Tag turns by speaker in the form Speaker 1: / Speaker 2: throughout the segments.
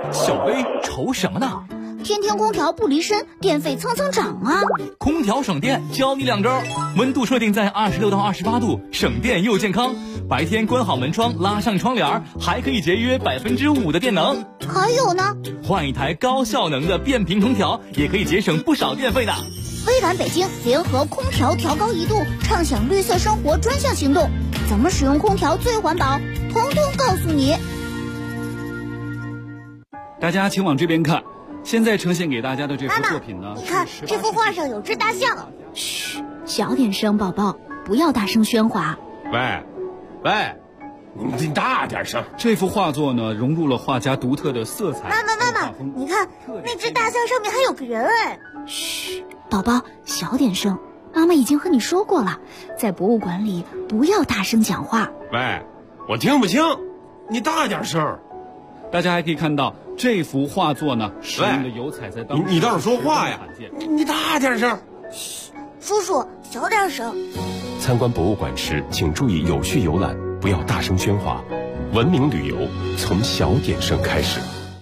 Speaker 1: 小薇愁什么呢？
Speaker 2: 天天空调不离身，电费蹭蹭涨啊！
Speaker 1: 空调省电，教你2招：温度设定在26到28度，省电又健康。白天关好门窗，拉上窗帘，还可以节约5%的电能。
Speaker 2: 还有呢，
Speaker 1: 换一台高效能的变频空调，也可以节省不少电费的。
Speaker 2: 微软北京联合空调调高1度，畅享绿色生活专项行动，怎么使用空调最环保，统统告诉你。
Speaker 3: 大家请往这边看，现在呈现给大家的这幅作品呢，
Speaker 2: 你看这幅画上有只大象。
Speaker 4: 嘘，小点声，宝宝，不要大声喧哗。
Speaker 5: 喂，你大点声。
Speaker 3: 这幅画作呢，融入了画家独特的色彩。
Speaker 2: 妈妈，你看那只大象上面还有个人哎。
Speaker 4: 嘘，宝宝，小点声。妈妈已经和你说过了，在博物馆里不要大声讲话。
Speaker 5: 喂，我听不清，你大点声。
Speaker 3: 大家还可以看到这幅画作呢，使用的油彩在当时
Speaker 5: 你倒是说话呀！你大点声。
Speaker 2: 嘘，叔叔小点声。
Speaker 6: 参观博物馆时，请注意有序游览，不要大声喧哗。文明旅游从小点声开始。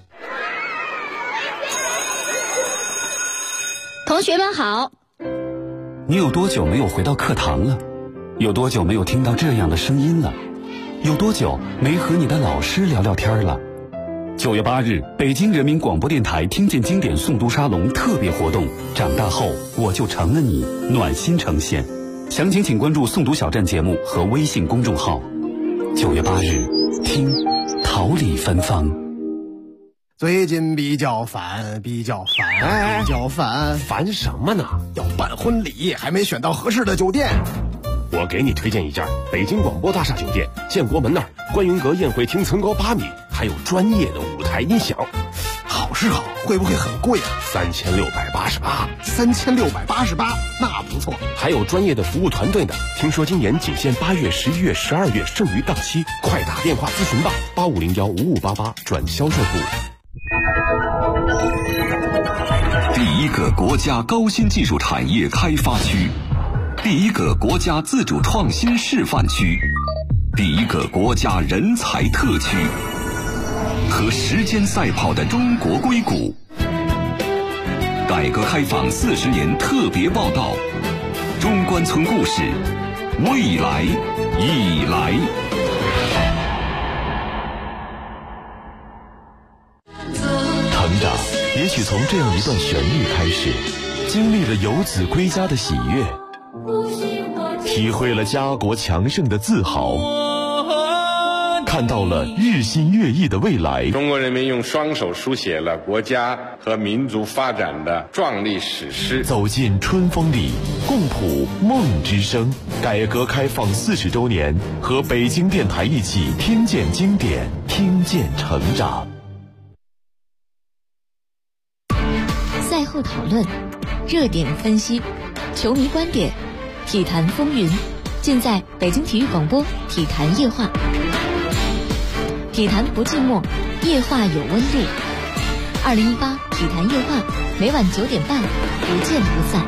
Speaker 4: 同学们好。
Speaker 7: 你有多久没有回到课堂了？有多久没有听到这样的声音了？有多久没和你的老师聊聊天了？9月8日，北京人民广播电台听见经典诵读沙龙特别活动，长大后我就成了你，暖心呈现。详情请关注诵读小站节目和微信公众号。9月8日，听桃李芬芳。
Speaker 8: 最近比较烦，
Speaker 5: 烦什么呢？
Speaker 8: 要办婚礼，还没选到合适的酒店。
Speaker 6: 我给你推荐一家北京广播大厦酒店，建国门那儿，观云阁宴会厅层高8米，还有专业的舞台音响。
Speaker 8: 好是好，会不会很贵啊
Speaker 6: ？3688，
Speaker 8: 那不错。
Speaker 6: 还有专业的服务团队呢。听说今年仅限8月、11月、12月，剩余档期，快打电话咨询吧，85015588转销售部。
Speaker 9: 第一个国家高新技术产业开发区，第一个国家自主创新示范区，第一个国家人才特区，和时间赛跑的中国硅谷。改革开放40年特别报道，中关村故事，未来已来。
Speaker 10: 成长也许从这样一段旋律开始，经历了游子归家的喜悦，体会了家国强盛的自豪，看到了日新月异的未来。
Speaker 11: 中国人民用双手书写了国家和民族发展的壮丽史诗。
Speaker 10: 走进春风里，共谱梦之声。改革开放40周年，和北京电台一起听见经典，听见成长。
Speaker 12: 赛后讨论，热点分析，球迷观点，体坛风云，尽在北京体育广播体坛夜话。体坛不寂寞，夜话有温度。2018体坛夜话，每晚9点半，不见不散。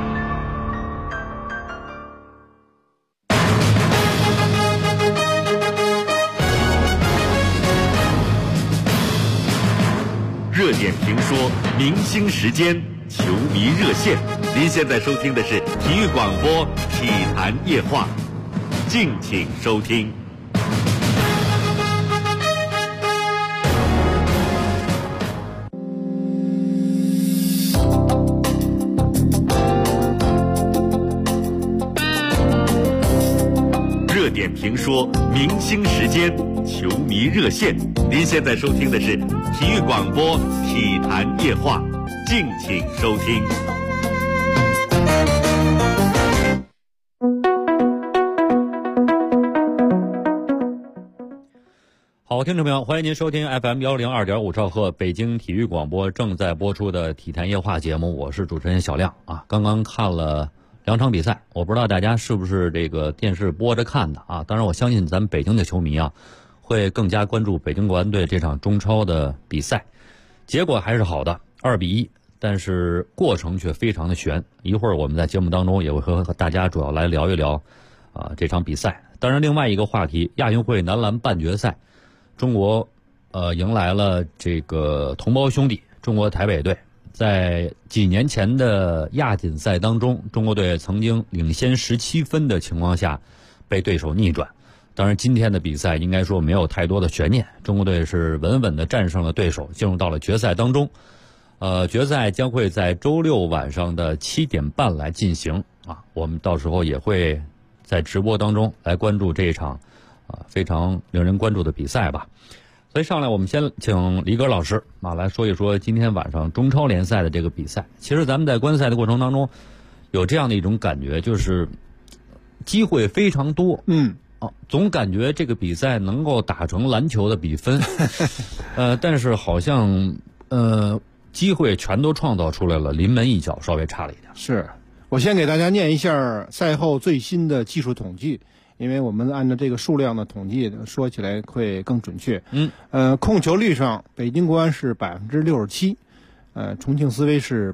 Speaker 13: 热点评说，明星时间，球迷热线。您现在收听的是体育广播体坛夜话，敬请收听。热点评说，明星时间，球迷热线。您现在收听的是体育广播体坛夜话，敬请收听。
Speaker 14: 好，听众朋友，欢迎您收听 FM 102.5兆赫北京体育广播正在播出的体坛夜话节目，我是主持人小亮啊。刚刚看了2场比赛，我不知道大家是不是这个电视播着看的啊？当然，我相信咱们北京的球迷啊，会更加关注北京国安队这场中超的比赛。结果还是好的，2比1，但是过程却非常的悬。一会儿我们在节目当中也会和大家主要来聊一聊这场比赛。当然，另外一个话题，亚运会男篮半决赛，中国迎来了这个同胞兄弟中国台北队。在几年前的亚锦赛当中，中国队曾经领先17分的情况下被对手逆转。当然今天的比赛应该说没有太多的悬念，中国队是稳稳地战胜了对手，进入到了决赛当中。决赛将会在周六晚上的7点半来进行啊，我们到时候也会在直播当中来关注这一场非常令人关注的比赛吧。所以上来我们先请李戈老师来说一说今天晚上中超联赛的这个比赛。其实咱们在观赛的过程当中有这样的一种感觉，就是机会非常多，总感觉这个比赛能够打成篮球的比分，但是好像机会全都创造出来了，临门一脚稍微差了一点。
Speaker 15: 是，我先给大家念一下赛后最新的技术统计。因为我们按照这个数量的统计说起来会更准确。控球率上，北京国安是67%，重庆斯威是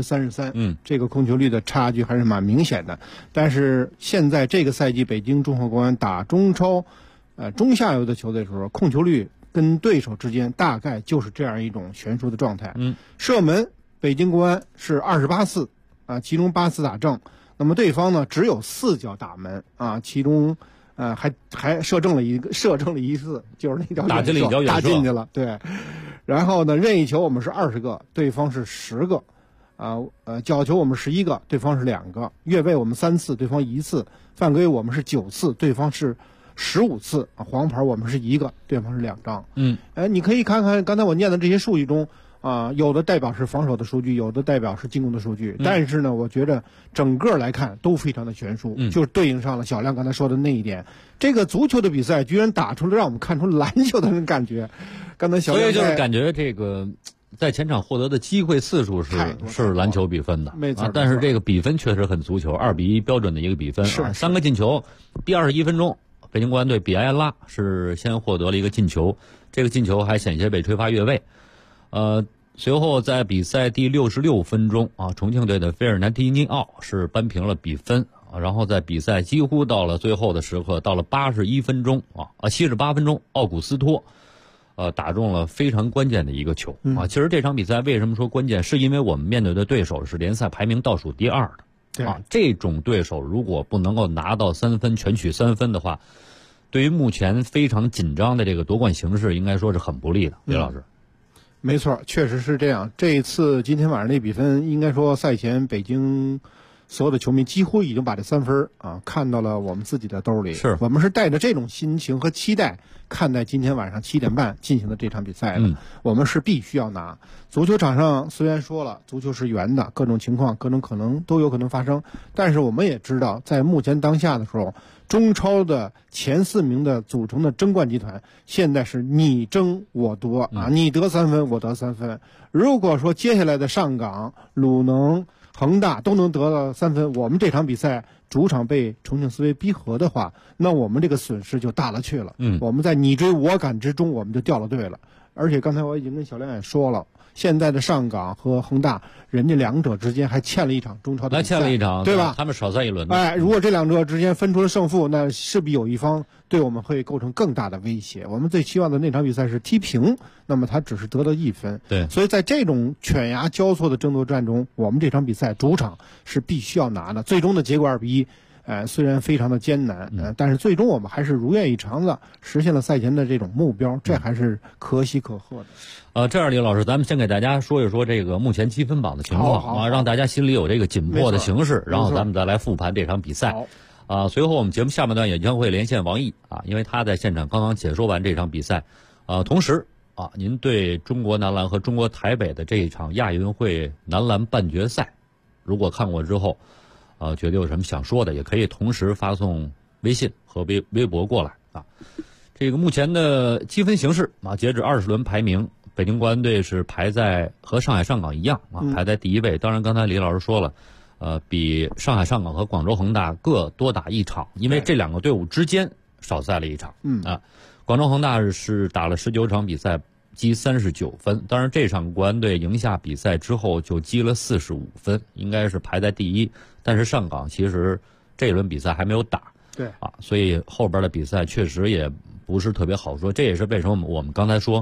Speaker 15: 33%。这个控球率的差距还是蛮明显的。但是现在这个赛季，北京综合国安打中超，中下游的球队的时候，控球率跟对手之间大概就是这样一种悬殊的状态。射门，北京国安是28次，其中8次打正。那么对方呢只有4脚打门其中还射正了一次，就是那条
Speaker 14: 打进了一脚远射，
Speaker 15: 打进去了。对，然后呢任意球我们是20个，对方是10个，角球我们11个，对方是2个，越位我们3次，对方1次，犯规我们是9次，对方是15次，黄牌我们是1个，对方是2张。你可以看看刚才我念的这些数据中。有的代表是防守的数据，有的代表是进攻的数据，但是呢，我觉得整个来看都非常的悬殊，就是对应上了小亮刚才说的那一点。这个足球的比赛居然打出了让我们看出篮球的那种感觉。刚才小亮
Speaker 14: 所以就是感觉这个在前场获得的机会次数是篮球比分的，
Speaker 15: 没错。
Speaker 14: 但是这个比分确实很足球，2-1标准的一个比分。3个进球，第21分钟，北京国安队比埃拉是先获得了一个进球，这个进球还险些被吹罚越位。随后在比赛第66分钟重庆队的费尔南迪尼奥是扳平了比分然后在比赛几乎到了最后的时刻，到了78分钟，奥古斯托打中了非常关键的一个球其实这场比赛为什么说关键，是因为我们面对的对手是联赛排名倒数第2的这种对手如果不能够拿到3分，全取3分的话，对于目前非常紧张的这个夺冠形势应该说是很不利的。李老师，
Speaker 15: 没错，确实是这样。这一次今天晚上那比分，应该说赛前北京所有的球迷几乎已经把这3分看到了我们自己的兜里。我们是带着这种心情和期待看待今天晚上7点半进行的这场比赛的。我们是必须要拿。足球场上虽然说了足球是圆的，各种情况各种可能都有可能发生，但是我们也知道在目前当下的时候，中超的前4名的组成的争冠集团现在是你争我夺你得3分我得3分。如果说接下来的上港、鲁能、恒大都能得到3分，我们这场比赛主场被重庆斯威逼和的话，那我们这个损失就大了去了。我们在你追我赶之中我们就掉了队了。而且刚才我已经跟小亮也说了，现在的上港和恒大，人家2者之间还欠了一场中超的比赛，
Speaker 14: 欠了一场，
Speaker 15: 对吧？
Speaker 14: 他们少赛一轮。
Speaker 15: 如果这2者之间分出了胜负，那势必有一方对我们会构成更大的威胁。我们最期望的那场比赛是踢平，那么他只是得了1分。
Speaker 14: 对，
Speaker 15: 所以在这种犬牙交错的争夺战中，我们这场比赛主场是必须要拿的。最终的结果2-1。虽然非常的艰难，但是最终我们还是如愿以偿的实现了赛前的这种目标，这还是可喜可贺的。
Speaker 14: 这样，李老师，咱们先给大家说一说这个目前积分榜的情况让大家心里有这个紧迫的形势，然后咱们再来复盘这场比赛。随后我们节目下半段也将会连线王毅因为他在现场刚刚解说完这场比赛。同时您对中国男篮和中国台北的这一场亚运会男篮半决赛，如果看过之后觉得有什么想说的，也可以同时发送微信和微博过来这个目前的积分形势截止20轮排名，北京国安队是排在和上海上港一样排在第1位。当然刚才李老师说了比上海上港和广州恒大各多打1场，因为这2个队伍之间少赛了1场广州恒大是打了19场比赛积39分，当然这场国安队赢下比赛之后就积了45分，应该是排在第1。但是上港其实这一轮比赛还没有打，
Speaker 15: 对
Speaker 14: 所以后边的比赛确实也不是特别好说。这也是为什么我们刚才说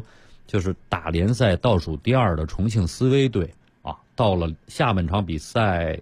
Speaker 14: 就是打联赛倒数第2的重庆斯威队啊，到了下半场比赛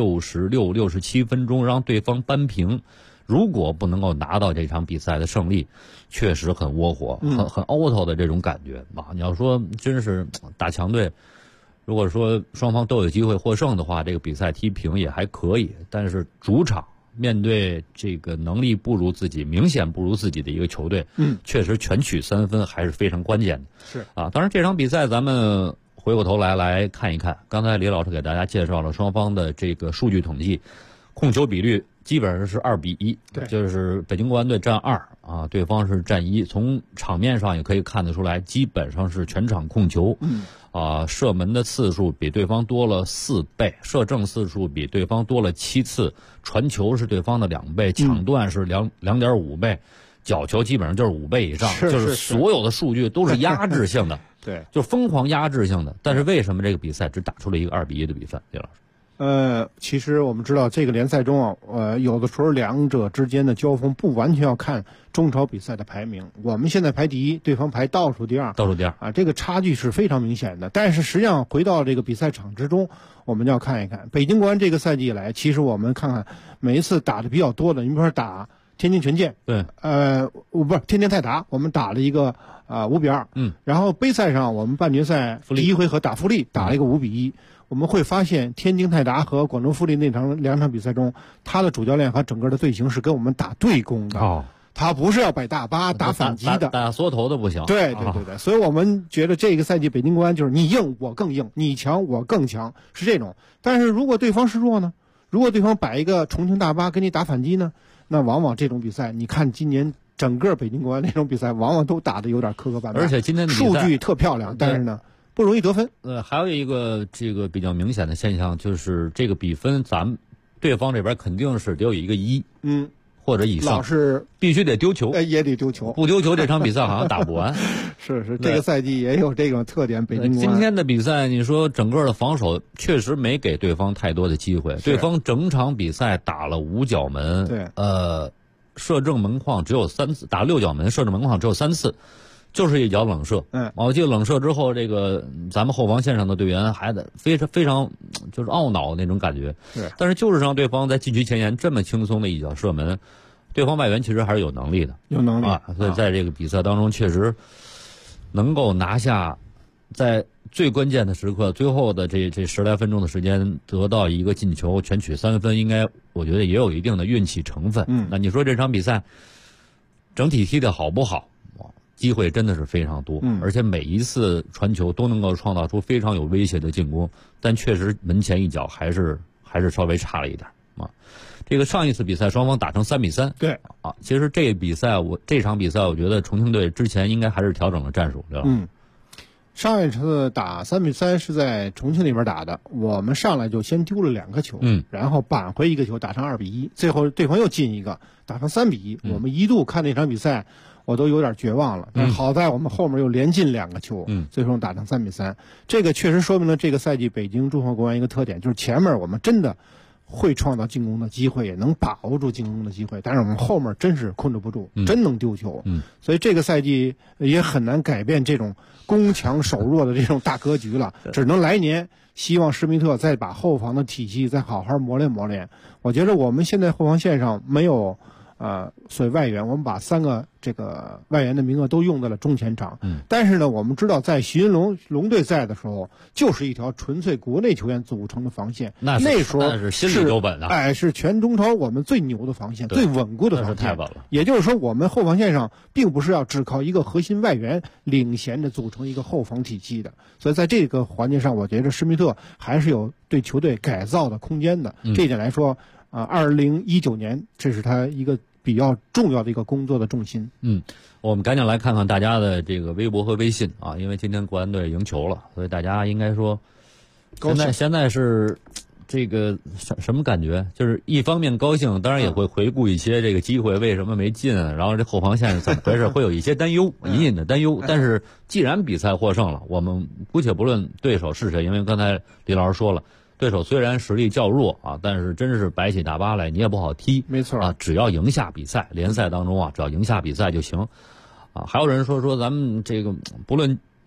Speaker 14: 66、67分钟让对方扳平，如果不能够拿到这场比赛的胜利，确实很窝火，很凹头的这种感觉啊！你要说真是打强队，如果说双方都有机会获胜的话，这个比赛踢平也还可以。但是主场面对这个能力不如自己、明显不如自己的一个球队，确实全取3分还是非常关键的。
Speaker 15: 是啊，
Speaker 14: 当然这场比赛咱们回过头来看一看，刚才李老师给大家介绍了双方的这个数据统计，控球比率基本上是2比1，
Speaker 15: 对，
Speaker 14: 就是北京国安队占2啊，对方是占1。从场面上也可以看得出来，基本上是全场控球，射门的次数比对方多了4倍，射正次数比对方多了7次，传球是对方的2倍，抢断是2.5倍，角球基本上就是5倍以上，就是所有的数据都是压制性的，
Speaker 15: 对，
Speaker 14: 就疯狂压制性的。但是为什么这个比赛只打出了一个2比1的比分，李老师？
Speaker 15: 其实我们知道这个联赛中啊，有的时候两者之间的交锋不完全要看中超比赛的排名。我们现在排第1，对方排倒数第2啊，这个差距是非常明显的。但是实际上回到这个比赛场之中，我们要看一看北京国安这个赛季以来，其实我们看看每一次打的比较多的，你比如说打天津权健，
Speaker 14: 对，
Speaker 15: 不是天津泰达，我们打了一个5比2，然后杯赛上我们半决赛第一回合打富力打了一个5比1。我们会发现天津泰达和广州富力两场比赛中，他的主教练和整个的队形是跟我们打对攻的，他不是要摆大巴打反击的，
Speaker 14: 打缩头的不行。
Speaker 15: 对，所以我们觉得这个赛季北京国安就是你硬我更硬，你强我更强，是这种。但是如果对方是弱呢？如果对方摆一个重庆大巴跟你打反击呢？那往往这种比赛，你看今年整个北京国安那种比赛，往往都打得有点磕磕绊绊，
Speaker 14: 而且今天的
Speaker 15: 数据特漂亮，但是呢不容易得分。
Speaker 14: 还有一个这个比较明显的现象，就是这个比分咱们对方这边肯定是得有一个1，或者以上，
Speaker 15: 老是
Speaker 14: 必须得丢球，
Speaker 15: 也得丢球，
Speaker 14: 不丢球这场比赛好像打不完。
Speaker 15: 是，这个赛季也有这种特点。北京国安
Speaker 14: 今天的比赛，你说整个的防守确实没给对方太多的机会，对方整场比赛打了5脚门，
Speaker 15: 对，
Speaker 14: 射正门框只有3次，打6脚门，射正门框只有3次。就是一脚冷射，我记得冷射之后，这个咱们后防线上的队员还得非常就是懊恼那种感觉。但是就是让对方在禁区前沿这么轻松的一脚射门，对方外援其实还是有能力的，所以在这个比赛当中确实能够拿下，在最关键的时刻，最后的这10来分钟的时间得到一个进球，全取3分，应该我觉得也有一定的运气成分。那你说这场比赛整体踢得好不好？机会真的是非常多，而且每一次传球都能够创造出非常有威胁的进攻，但确实门前一脚还是稍微差了一点啊。这个上一次比赛双方打成3比3，
Speaker 15: 对
Speaker 14: 啊，其实这场比赛我觉得重庆队之前应该还是调整了战术，对吧？
Speaker 15: 上一次打3比3是在重庆那边打的，我们上来就先丢了2个球，然后扳回1个球打成2比1，最后对方又进一个打成3比1。我们一度看那场比赛我都有点绝望了，但好在我们后面又连进2个球，最终打成3比3。这个确实说明了这个赛季北京中赫国安一个特点，就是前面我们真的会创造进攻的机会，也能把握住进攻的机会，但是我们后面真是控制不住，真能丢球。所以这个赛季也很难改变这种攻强守弱的这种大格局了，只能来年希望施密特再把后防的体系再好好磨练磨练。我觉得我们现在后防线上没有所谓外援，我们把3个这个外援的名额都用在了中前场。但是呢，我们知道在徐云龙队在的时候，就是一条纯粹国内球员组成的防线。那时候
Speaker 14: 是心里有本啊，
Speaker 15: 是全中超我们最牛的防线，最稳固的防线，
Speaker 14: 太稳了。
Speaker 15: 也就是说，我们后防线上并不是要只靠一个核心外援领衔着组成一个后防体系的。所以在这个环节上，我觉得施密特还是有对球队改造的空间的。这一点来说，2019年这是他一个比较重要的一个工作的重心。
Speaker 14: 我们赶紧来看看大家的这个微博和微信啊，因为今天国安队赢球了，所以大家应该说现在是这个什么感觉？就是一方面高兴，当然也会回顾一些这个机会为什么没进，然后这后防线是怎么回事，会有一些担忧，隐隐的担忧。但是既然比赛获胜了，我们姑且不论对手是谁，因为刚才李老师说了，对手虽然实力较弱啊，但是真是摆起大巴来你也不好踢。
Speaker 15: 没错
Speaker 14: 啊，只要赢下比赛，联赛当中啊，只要赢下比赛就行啊。还有人说咱们这个不论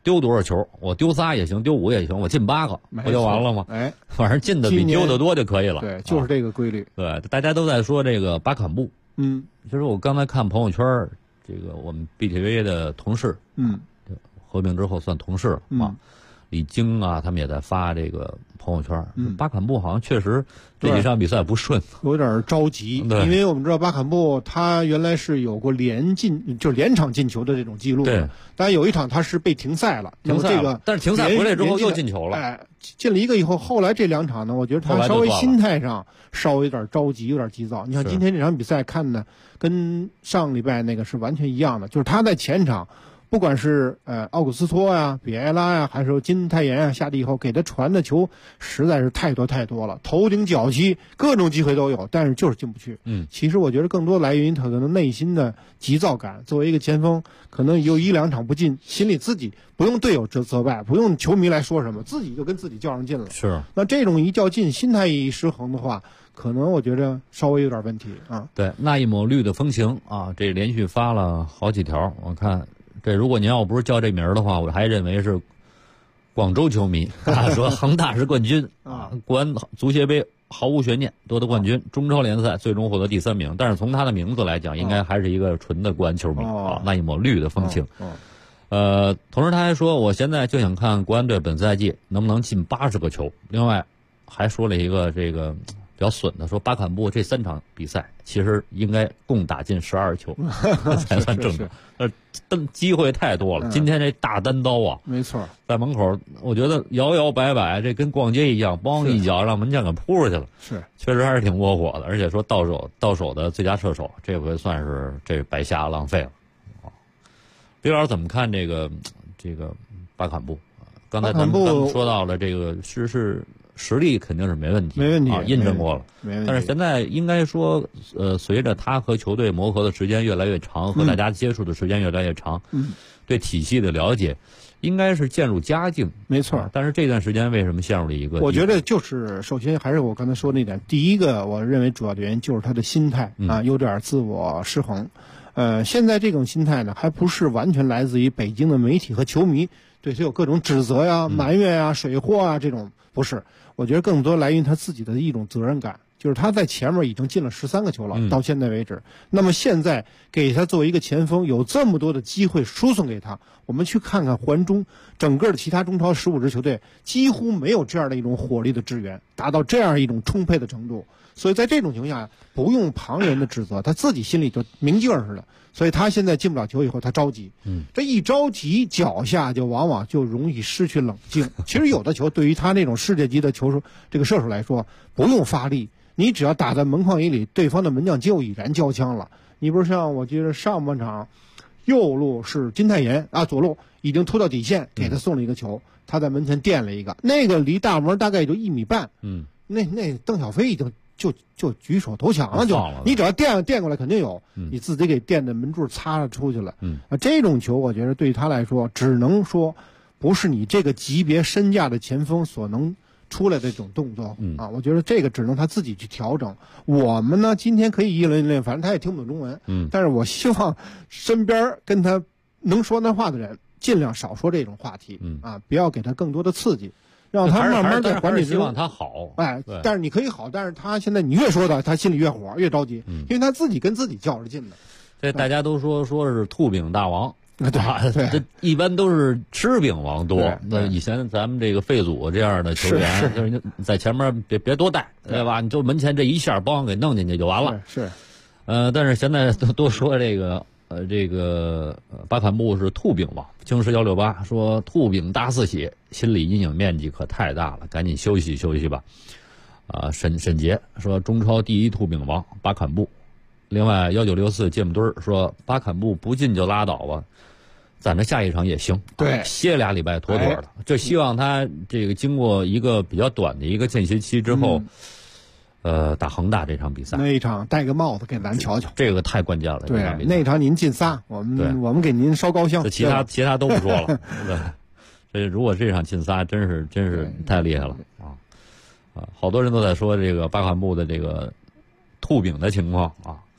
Speaker 14: 丢多少球，我丢仨也行，丢5也行，我进8个不就完了吗？
Speaker 15: 哎，
Speaker 14: 反正进的比丢的多就可以了。
Speaker 15: 对，就是这个规律。
Speaker 14: 对，大家都在说这个巴坎布。
Speaker 15: 其
Speaker 14: 实我刚才看朋友圈，这个我们 BTV 的同事，合并之后算同事了啊。李菁啊，他们也在发这个朋友圈。巴坎布好像确实这几场比赛不顺，
Speaker 15: 有点着急。因为我们知道巴坎布他原来是有过连场进球的这种记录的，但有一场他是被停赛了。
Speaker 14: 但是停赛回来之后又进球了。
Speaker 15: 哎，进了1个以后，后来这2场呢，我觉得他稍微心态上稍微有点着急，有点急躁。你看今天这场比赛看的跟上礼拜那个是完全一样的，就是他在前场。不管是奥古斯托呀、比埃拉呀，还是金泰妍啊，下地以后给他传的球实在是太多了，头顶脚膝各种机会都有，但是就是进不去。其实我觉得更多来源于他可能内心的急躁感。作为一个前锋，可能有1、2场不进，心里自己不用队友责败，不用球迷来说什么，自己就跟自己较上劲了。
Speaker 14: 是。
Speaker 15: 那这种一较劲，心态一失衡的话，可能我觉得稍微有点问题啊。
Speaker 14: 对，那一抹绿的风情啊，这连续发了好几条，我看。这如果您要不是叫这名的话，我还认为是广州球迷说恒大是冠军啊，国安足协杯毫无悬念夺得冠军，中超联赛最终获得第3名。但是从他的名字来讲，应该还是一个纯的国安球迷啊，那一抹绿的风情。同时他还说，我现在就想看国安队本赛季能不能进80个球。另外还说了一个这个比较损的，说巴坎布这3场比赛其实应该共打进12球才算正常。机会太多了，今天这大单刀啊，
Speaker 15: 没错，
Speaker 14: 在门口我觉得摇摇摆摆，这跟逛街一样，咣一脚让门将给扑出去了。
Speaker 15: 是，
Speaker 14: 确实还是挺窝火的。而且说到手的最佳射手，这回算是这白瞎浪费了。李老师怎么看这个巴坎布？刚才咱们说到了这个是。实力肯定是没问题，印证过了。但是现在应该说，随着他和球队磨合的时间越来越长，和大家接触的时间越来越长，对体系的了解，应该是渐入佳境。
Speaker 15: 没错。
Speaker 14: 但是这段时间为什么陷入了一个？
Speaker 15: 我觉得就是首先还是我刚才说那点，第一个我认为主要的原因就是他的心态啊有点自我失衡。现在这种心态呢，还不是完全来自于北京的媒体和球迷对他有各种指责呀、埋怨呀、水货啊这种，不是。我觉得更多来源于他自己的一种责任感，就是他在前面已经进了13个球了，到现在为止。那么现在给他作为一个前锋，有这么多的机会输送给他，我们去看看环中整个的其他中超15支球队，几乎没有这样的一种火力的支援，达到这样一种充沛的程度。所以在这种情况下，不用旁人的指责，他自己心里就明镜似的。所以他现在进不了球以后，他着急。这一着急，脚下就往往就容易失去冷静。其实有的球对于他那种世界级的球手，这个射手来说，不用发力，你只要打在门框里，对方的门将就已然交枪了。你不是像我记得上半场，右路是金泰妍啊，左路已经突到底线，给他送了一个球，他在门前垫了一个，那个离大门大概也就1米半。那邓小飞已经就举手投降了，你只要垫过来肯定有，你自己给垫的门柱擦了出去了。这种球我觉得对他来说，只能说不是你这个级别身价的前锋所能出来的这种动作啊。我觉得这个只能他自己去调整。我们呢今天可以议论议论，反正他也听不懂中文，但是我希望身边跟他能说那话的人尽量少说这种话题啊，不要给他更多的刺激。让他慢慢在环境之中，
Speaker 14: 希望他好。
Speaker 15: 但是你可以好，但是他现在你越说他心里越火，越着急，因为他自己跟自己较着劲的。
Speaker 14: 这大家都说是兔饼大王，这一般都是吃饼王多。那以前咱们这个费祖这样的球员，就是在前面别多带，对吧？你就门前这一下，帮给弄进去就完了。
Speaker 15: 是，
Speaker 14: 但是现在都说这个。巴坎布是兔饼王，京师168说兔饼大四喜，心理阴影面积可太大了，赶紧休息休息吧。沈杰说中超第1兔饼王巴坎布。另外1964芥末墩说巴坎布不进就拉倒吧，攒着下一场也行，
Speaker 15: 对，
Speaker 14: 歇2礼拜妥妥的。就希望他这个经过一个比较短的一个间歇期之后。打恒大这场比赛，
Speaker 15: 那一场戴个帽子给咱瞧瞧，
Speaker 14: 这个太关键了。
Speaker 15: 对，那场您进仨，我们给您烧高香。
Speaker 14: 其他都不说了。对，这如果这场进仨，真是太厉害了啊！好多人都在说这个巴坎布的这个兔饼的情况啊。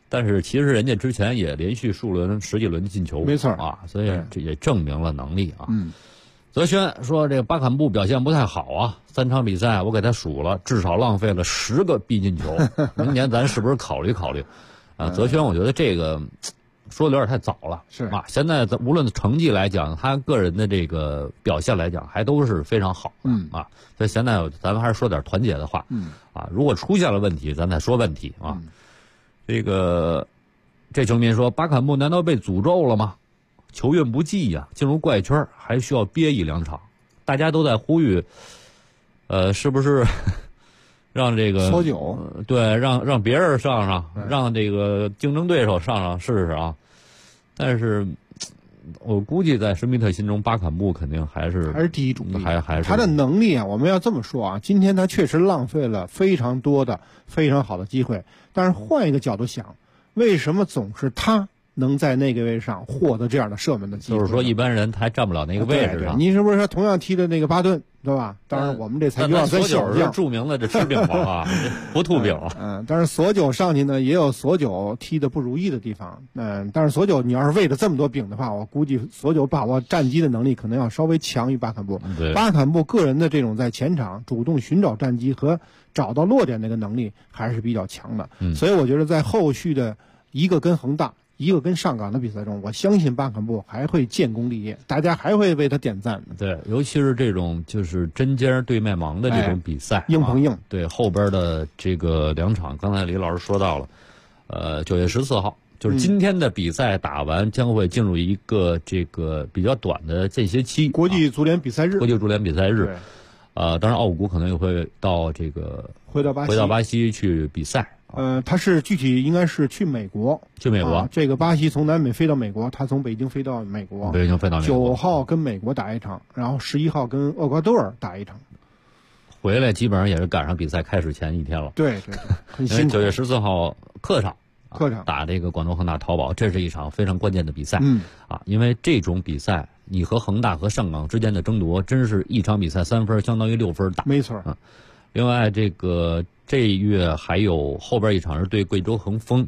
Speaker 14: 但是其实人家之前也连续十几轮进球，
Speaker 15: 没错
Speaker 14: 啊，所以这也证明了能力啊。泽轩说这个巴坎布表现不太好啊，3场比赛我给他数了，至少浪费了10个必进球。明年咱是不是考虑考虑？泽轩，我觉得这个说的有点太早了，
Speaker 15: 是
Speaker 14: 啊。现在无论成绩来讲，他个人的这个表现来讲，还都是非常好的啊。所以现在咱们还是说点团结的话，啊，如果出现了问题，咱再说问题啊。这球迷说，巴坎布难道被诅咒了吗？球运不济呀，进入怪圈还需要憋1-2场。大家都在呼吁，是不是让这个
Speaker 15: 缩酒？
Speaker 14: 对，让别人上上，让这个竞争对手上上试试啊。但是我估计在施密特心中，巴坎布肯定还是
Speaker 15: 第一主力，
Speaker 14: 还是
Speaker 15: 他的能力啊。我们要这么说啊，今天他确实浪费了非常多的非常好的机会。但是换一个角度想，为什么总是他能在那个位置上获得这样的射门的机会？
Speaker 14: 就是说一般人还站不了那个位置上。
Speaker 15: 你是不是说同样踢的那个巴顿，对吧？当然我们这才有点算小将，
Speaker 14: 著名的这吃饼王啊，不吐饼。
Speaker 15: 但是索九上去呢，也有索九踢的不如意的地方。但是索九你要是喂了这么多饼的话，我估计索九把握战机的能力可能要稍微强于巴坎布。巴坎布个人的这种在前场主动寻找战机和找到落点那个能力还是比较强的。所以我觉得在后续的一个跟恒大，一个跟上港的比赛中，我相信巴坎布还会建功立业，大家还会为他点赞的。
Speaker 14: 对，尤其是这种就是针尖对麦芒的这种比赛，
Speaker 15: 硬碰硬。
Speaker 14: 对，后边的这个2场，刚才李老师说到了，9月14号，就是今天的比赛打完，将会进入一个这个比较短的间歇期，
Speaker 15: 国际足联比赛日。
Speaker 14: 国际足联比赛日。当然奥古可能也会到这个
Speaker 15: 回到
Speaker 14: 巴西去比赛。
Speaker 15: 他是具体应该是去美国。这个巴西从南美飞到美国，他从北京飞到美国。9号跟美国打1场，然后11号跟厄瓜多尔打1场。
Speaker 14: 回来基本上也是赶上比赛开始前1天了。
Speaker 15: 对，很辛苦。
Speaker 14: 9月14号客场打这个广州恒大淘宝，这是一场非常关键的比赛。因为这种比赛，你和恒大和上港之间的争夺，真是一场比赛3分相当于6分打。
Speaker 15: 没错。
Speaker 14: 另外这月还有后边一场是对贵州恒丰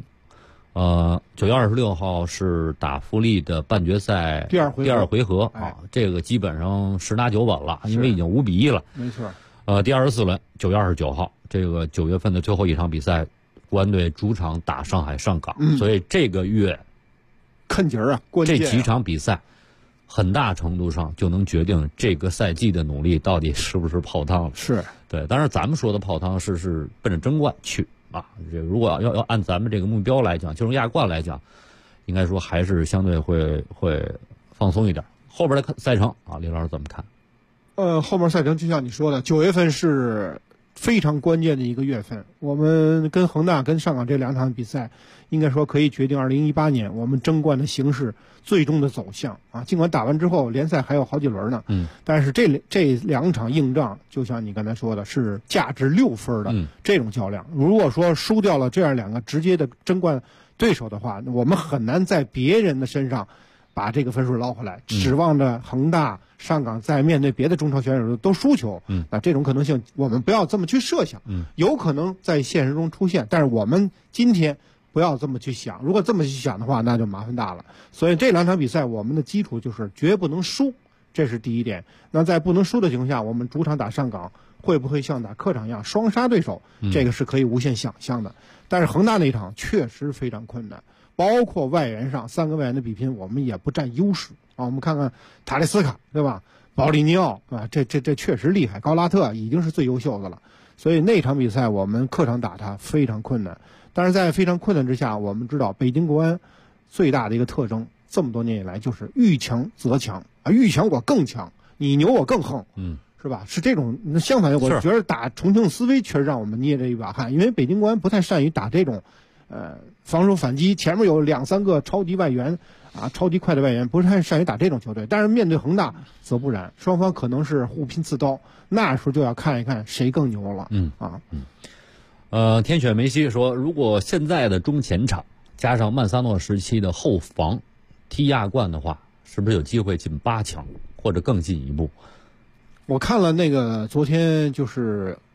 Speaker 14: ，9月26号是打富力的半决赛第二回合啊，这个基本上10拿9稳了，因为已经5-1了。
Speaker 15: 没错。
Speaker 14: 第24轮9月29号，这个9月份的最后一场比赛，国安队主场打上海上港，所以这个月
Speaker 15: 看节儿啊，关键
Speaker 14: 这几场比赛很大程度上就能决定这个赛季的努力到底是不是泡汤了。
Speaker 15: 是
Speaker 14: 对，当然咱们说的泡汤是奔着争冠去啊。这如果要按咱们这个目标来讲，进入亚冠来讲，应该说还是相对会放松一点。后边的赛程啊，李老师怎么看？
Speaker 15: 后面赛程就像你说的，9月份是非常关键的一个月份。我们跟恒大跟上港这2场比赛，应该说可以决定2018年我们争冠的形势最终的走向啊。尽管打完之后联赛还有好几轮呢，但是这2场硬仗，就像你刚才说的，是价值6分的这种较量。如果说输掉了这样2个直接的争冠对手的话，我们很难在别人的身上把这个分数捞回来，指望着恒大、上港在面对别的中超选手都输球，那这种可能性我们不要这么去设想，有可能在现实中出现，但是我们今天不要这么去想，如果这么去想的话，那就麻烦大了。所以这2场比赛我们的基础就是绝不能输，这是第一点。那在不能输的情况下，我们主场打上港会不会像打客场一样双杀对手，这个是可以无限想象的。但是恒大那一场确实非常困难，包括外援上3个外援的比拼，我们也不占优势啊。我们看看塔利斯卡，对吧？保利尼奥啊，这确实厉害。高拉特已经是最优秀的了，所以那场比赛我们客场打他非常困难。但是在非常困难之下，我们知道北京国安最大的一个特征，这么多年以来就是遇强则强啊，遇强我更强，你牛我更横，是吧？是这种。相反，我觉得打重庆斯威确实让我们捏着一把汗，因为北京国安不太善于打这种防守反击，前面有2-3个超级外援啊，超级快的外援，不是太善于打这种球队。但是面对恒大则不然，双方可能是互拼刺刀，那时候就要看一看谁更牛了。
Speaker 14: 天选梅西说，如果现在的中前场加上曼萨诺时期的后防踢亚冠的话，是不是有机会进8强或者更进一步？
Speaker 15: 我看了那个昨天就是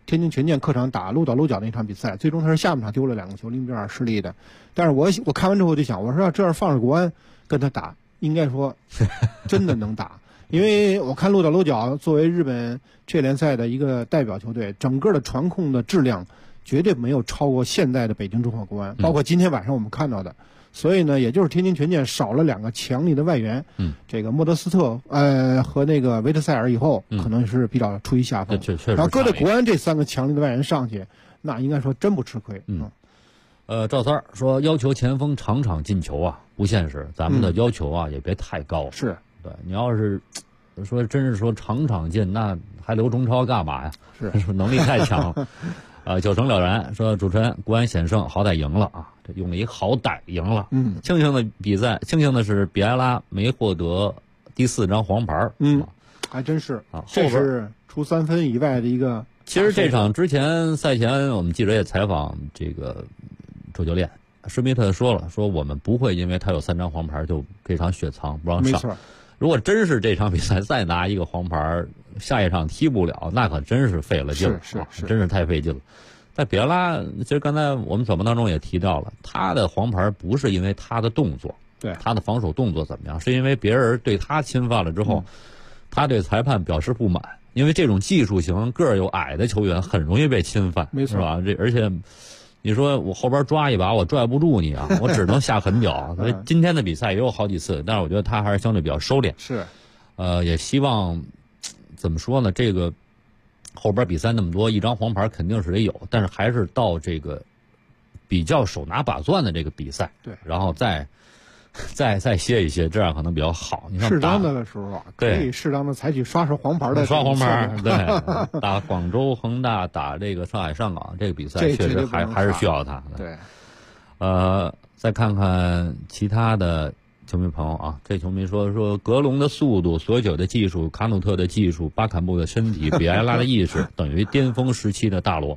Speaker 15: 天津权健客场打鹿岛鹿角那场比赛，最终他是下半场丢了2个球，0-2失利的。但是我看完之后就想，我说这要放着国安跟他打，应该说真的能打。因为我看鹿岛鹿角作为日本职业联赛的一个代表球队，整个的传控的质量绝对没有超过现在的北京中赫国安，包括今天晚上我们看到的。所以呢，也就是天津权健少了2个强力的外援，这个莫德斯特和那个维特塞尔以后，可能是比较处于下风。然后搁着国安这3个强力的外援上去，那应该说真不吃亏。
Speaker 14: 赵三说要求前锋场场进球啊，不现实。咱们的要求啊，也别太高。
Speaker 15: 是
Speaker 14: 对，你要是说真是说场场进，那还留中超干嘛呀？是能力太强了。9成了然说主持人国安险胜，好歹赢了啊，这用了一好歹赢了。庆幸的比赛，庆幸的是比埃拉没获得第4张黄牌。
Speaker 15: 还真是啊，这是除3分以外的一个。
Speaker 14: 其实这场之前赛前，我们记者也采访这个主教练施密特说了，说我们不会因为他有3张黄牌就这场雪藏不让上。
Speaker 15: 没错。
Speaker 14: 如果真是这场比赛再拿一个黄牌，下一场踢不了，那可真是费了劲了，
Speaker 15: 是
Speaker 14: 真是太费劲了。但比埃拉，其实刚才我们转播当中也提到了，他的黄牌不是因为他的动作，
Speaker 15: 对
Speaker 14: 他的防守动作怎么样，是因为别人对他侵犯了之后，他对裁判表示不满。因为这种技术型个儿又矮的球员很容易被侵犯，
Speaker 15: 没错，
Speaker 14: 是吧？而且你说我后边抓一把，我拽不住你啊，我只能下狠脚。所以今天的比赛也有好几次，但是我觉得他还是相对比较收敛。
Speaker 15: 是，
Speaker 14: 也希望怎么说呢？这个后边比赛那么多，一张黄牌肯定是得有，但是还是到这个比较手拿把攥的这个比赛，
Speaker 15: 对，
Speaker 14: 然后再歇一歇，这样可能比较好。你看
Speaker 15: 适当的时候啊，可以适当的采取刷黄牌的
Speaker 14: 刷黄牌。对，打广州恒大，打这个上海上港这个比赛，确实还是需要他的。
Speaker 15: 对，
Speaker 14: 再看看其他的球迷朋友啊，这球迷说格隆的速度、索久的技术、卡努特的技术、巴坎布的身体、比埃拉的意识，等于巅峰时期的大罗。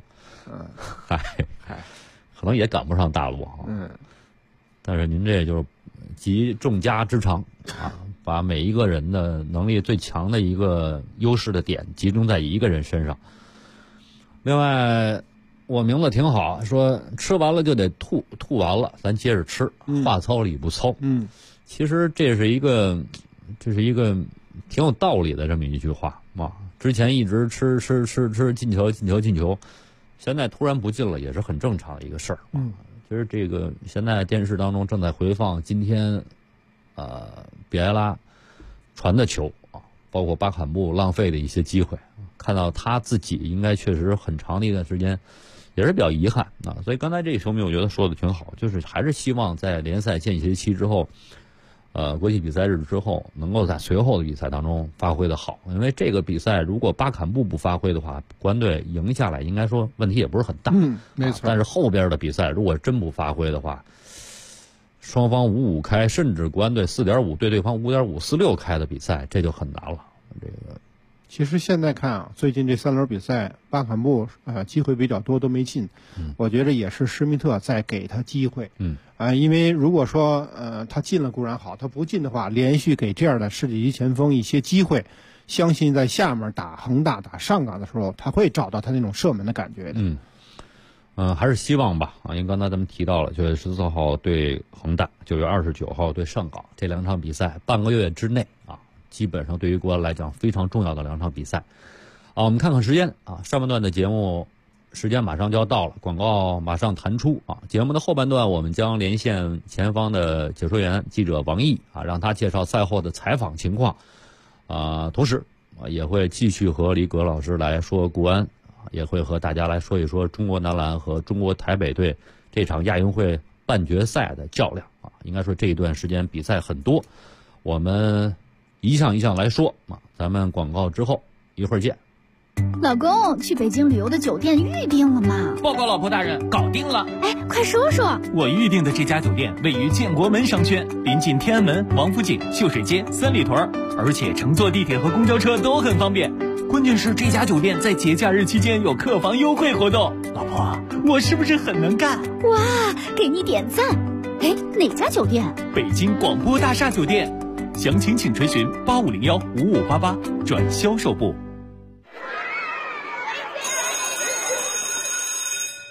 Speaker 14: 可能也赶不上大罗啊。但是您这就是集众家之长啊，把每一个人的能力最强的一个优势的点集中在一个人身上。另外，我名字挺好，说吃完了就得吐，吐完了咱接着吃，话糙理不糙。其实这是一个挺有道理的这么一句话啊。之前一直吃进球，现在突然不进了，也是很正常的一个事儿。其实这个现在电视当中正在回放今天，比埃拉传的球啊，包括巴坎布浪费的一些机会，看到他自己应该确实很长的一段时间也是比较遗憾啊。所以刚才这个球迷我觉得说的挺好，就是还是希望在联赛间歇期之后，国际比赛日之后，能够在随后的比赛当中发挥的好。因为这个比赛如果巴坎布不发挥的话，国安队赢下来应该说问题也不是很大。
Speaker 15: 没错。
Speaker 14: 但是后边的比赛如果真不发挥的话，双方5-5开，甚至国安队4.5对对方5.546开的比赛，这就很难了。这个
Speaker 15: 其实现在看啊，最近这3轮比赛，巴坎布机会比较多都没进，我觉得也是施密特在给他机会。因为如果说他进了固然好，他不进的话，连续给这样的世界级前锋一些机会，相信在下面打恒大、打上港的时候，他会找到他那种射门的感觉的。
Speaker 14: 还是希望吧啊，因为刚才咱们提到了9月14号对恒大，9月29号对上港这2场比赛，半个月之内啊，基本上对于国安来讲非常重要的2场比赛。我们看看时间啊，上半段的节目时间马上就要到了，广告马上弹出啊。节目的后半段，我们将连线前方的解说员记者王毅啊，让他介绍赛后的采访情况同时也会继续和李葛老师来说国安，也会和大家来说一说中国男篮和中国台北队这场亚运会半决赛的较量啊。应该说这一段时间比赛很多，我们一项一项来说啊。咱们广告之后一会儿见。
Speaker 2: 老公，去北京旅游的酒店预定了吗？
Speaker 1: 报告老婆大人，搞定了。
Speaker 2: 哎，快说说。
Speaker 1: 我预定的这家酒店位于建国门商圈，临近天安门、王府井、秀水街、三里屯，而且乘坐地铁和公交车都很方便。关键是这家酒店在节假日期间有客房优惠活动。老婆，我是不是很能干？
Speaker 2: 哇，给你点赞。哎，哪家酒店？
Speaker 1: 北京广播大厦酒店。详情请垂询8501-5588转销售部。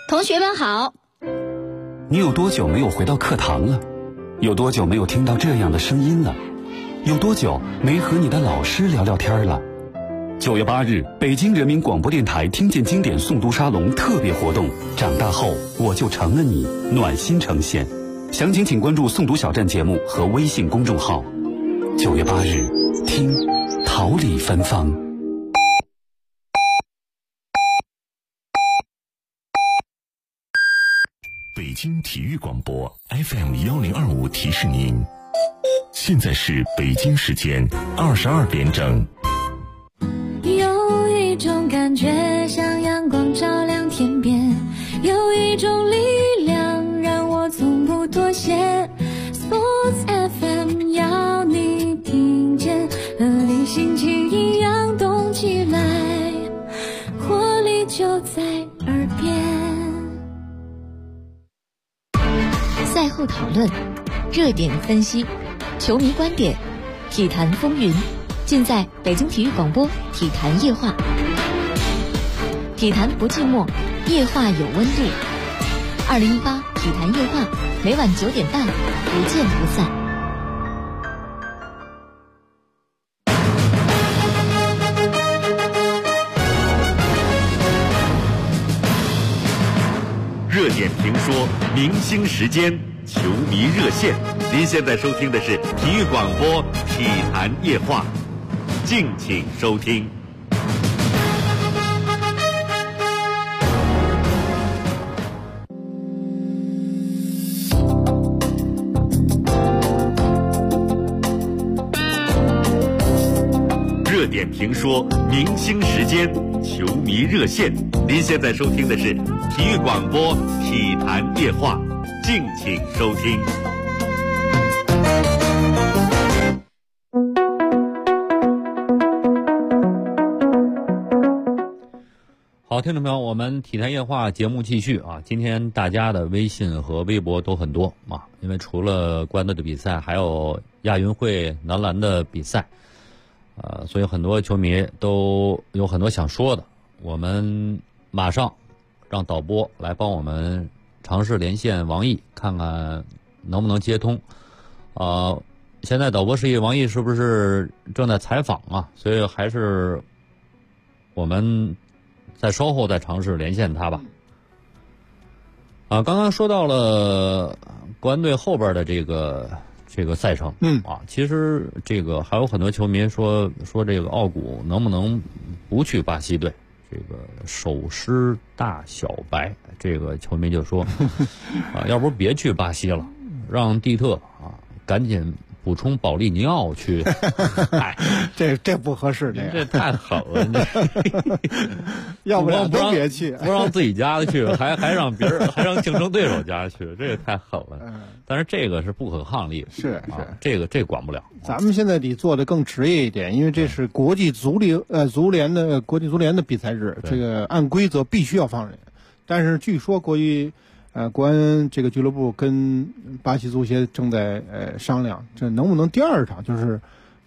Speaker 4: 同学们好。
Speaker 7: 你有多久没有回到课堂了？有多久没有听到这样的声音了？有多久没和你的老师聊聊天了？9月8日，北京人民广播电台听见经典诵读沙龙特别活动，长大后我就成了你，暖心呈现。详情请关注诵读小站节目和微信公众号。9月8日，听桃李芬芳。
Speaker 10: 北京体育广播 FM1025提示您，现在是北京时间22点整。
Speaker 16: 有一种感觉像阳光照亮天边，有一种力量让我从不妥协。Sports FM 要你听见，和你心情一样动起来，活力就在耳边。
Speaker 12: 赛后讨论，热点分析，球迷观点，体坛风云，尽在北京体育广播体坛夜话。体坛不寂寞，夜话有温度。2018体坛夜话，每晚9点半，不见不散。
Speaker 13: 热点评说，明星时间，球迷热线。您现在收听的是体育广播体坛夜话，敬请收听。热点评说，明星时间，球迷热线。您现在收听的是体育广播体坛夜话，敬请收听。
Speaker 14: 好，听众朋友，我们体坛夜话节目继续啊。今天大家的微信和微博都很多啊，因为除了国安队的比赛，还有亚运会男篮的比赛，所以很多球迷都有很多想说的。我们马上让导播来帮我们尝试连线王毅，看看能不能接通。现在导播示意王毅是不是正在采访啊？所以还是我们再稍后再尝试连线他吧。刚刚说到了国安队后边的这个赛程，其实这个还有很多球迷说这个奥古能不能不去巴西队，这个手失大小白，这个球迷就说要不别去巴西了，让蒂特赶紧补充保利尼奥去。哎，
Speaker 15: 这不合适，
Speaker 14: 这太狠了。
Speaker 15: 要不然都别去，
Speaker 14: 不让自己家的去，还让别人，还让竞争对手家去，这也太狠了。但是这个是不可抗力，
Speaker 15: 是
Speaker 14: 这管不了。
Speaker 15: 咱们现在得做的更职业一点，因为这是国际足联的比赛日，这个按规则必须要放人。但是据说国安这个俱乐部跟巴西足协正在商量，这能不能第二场就是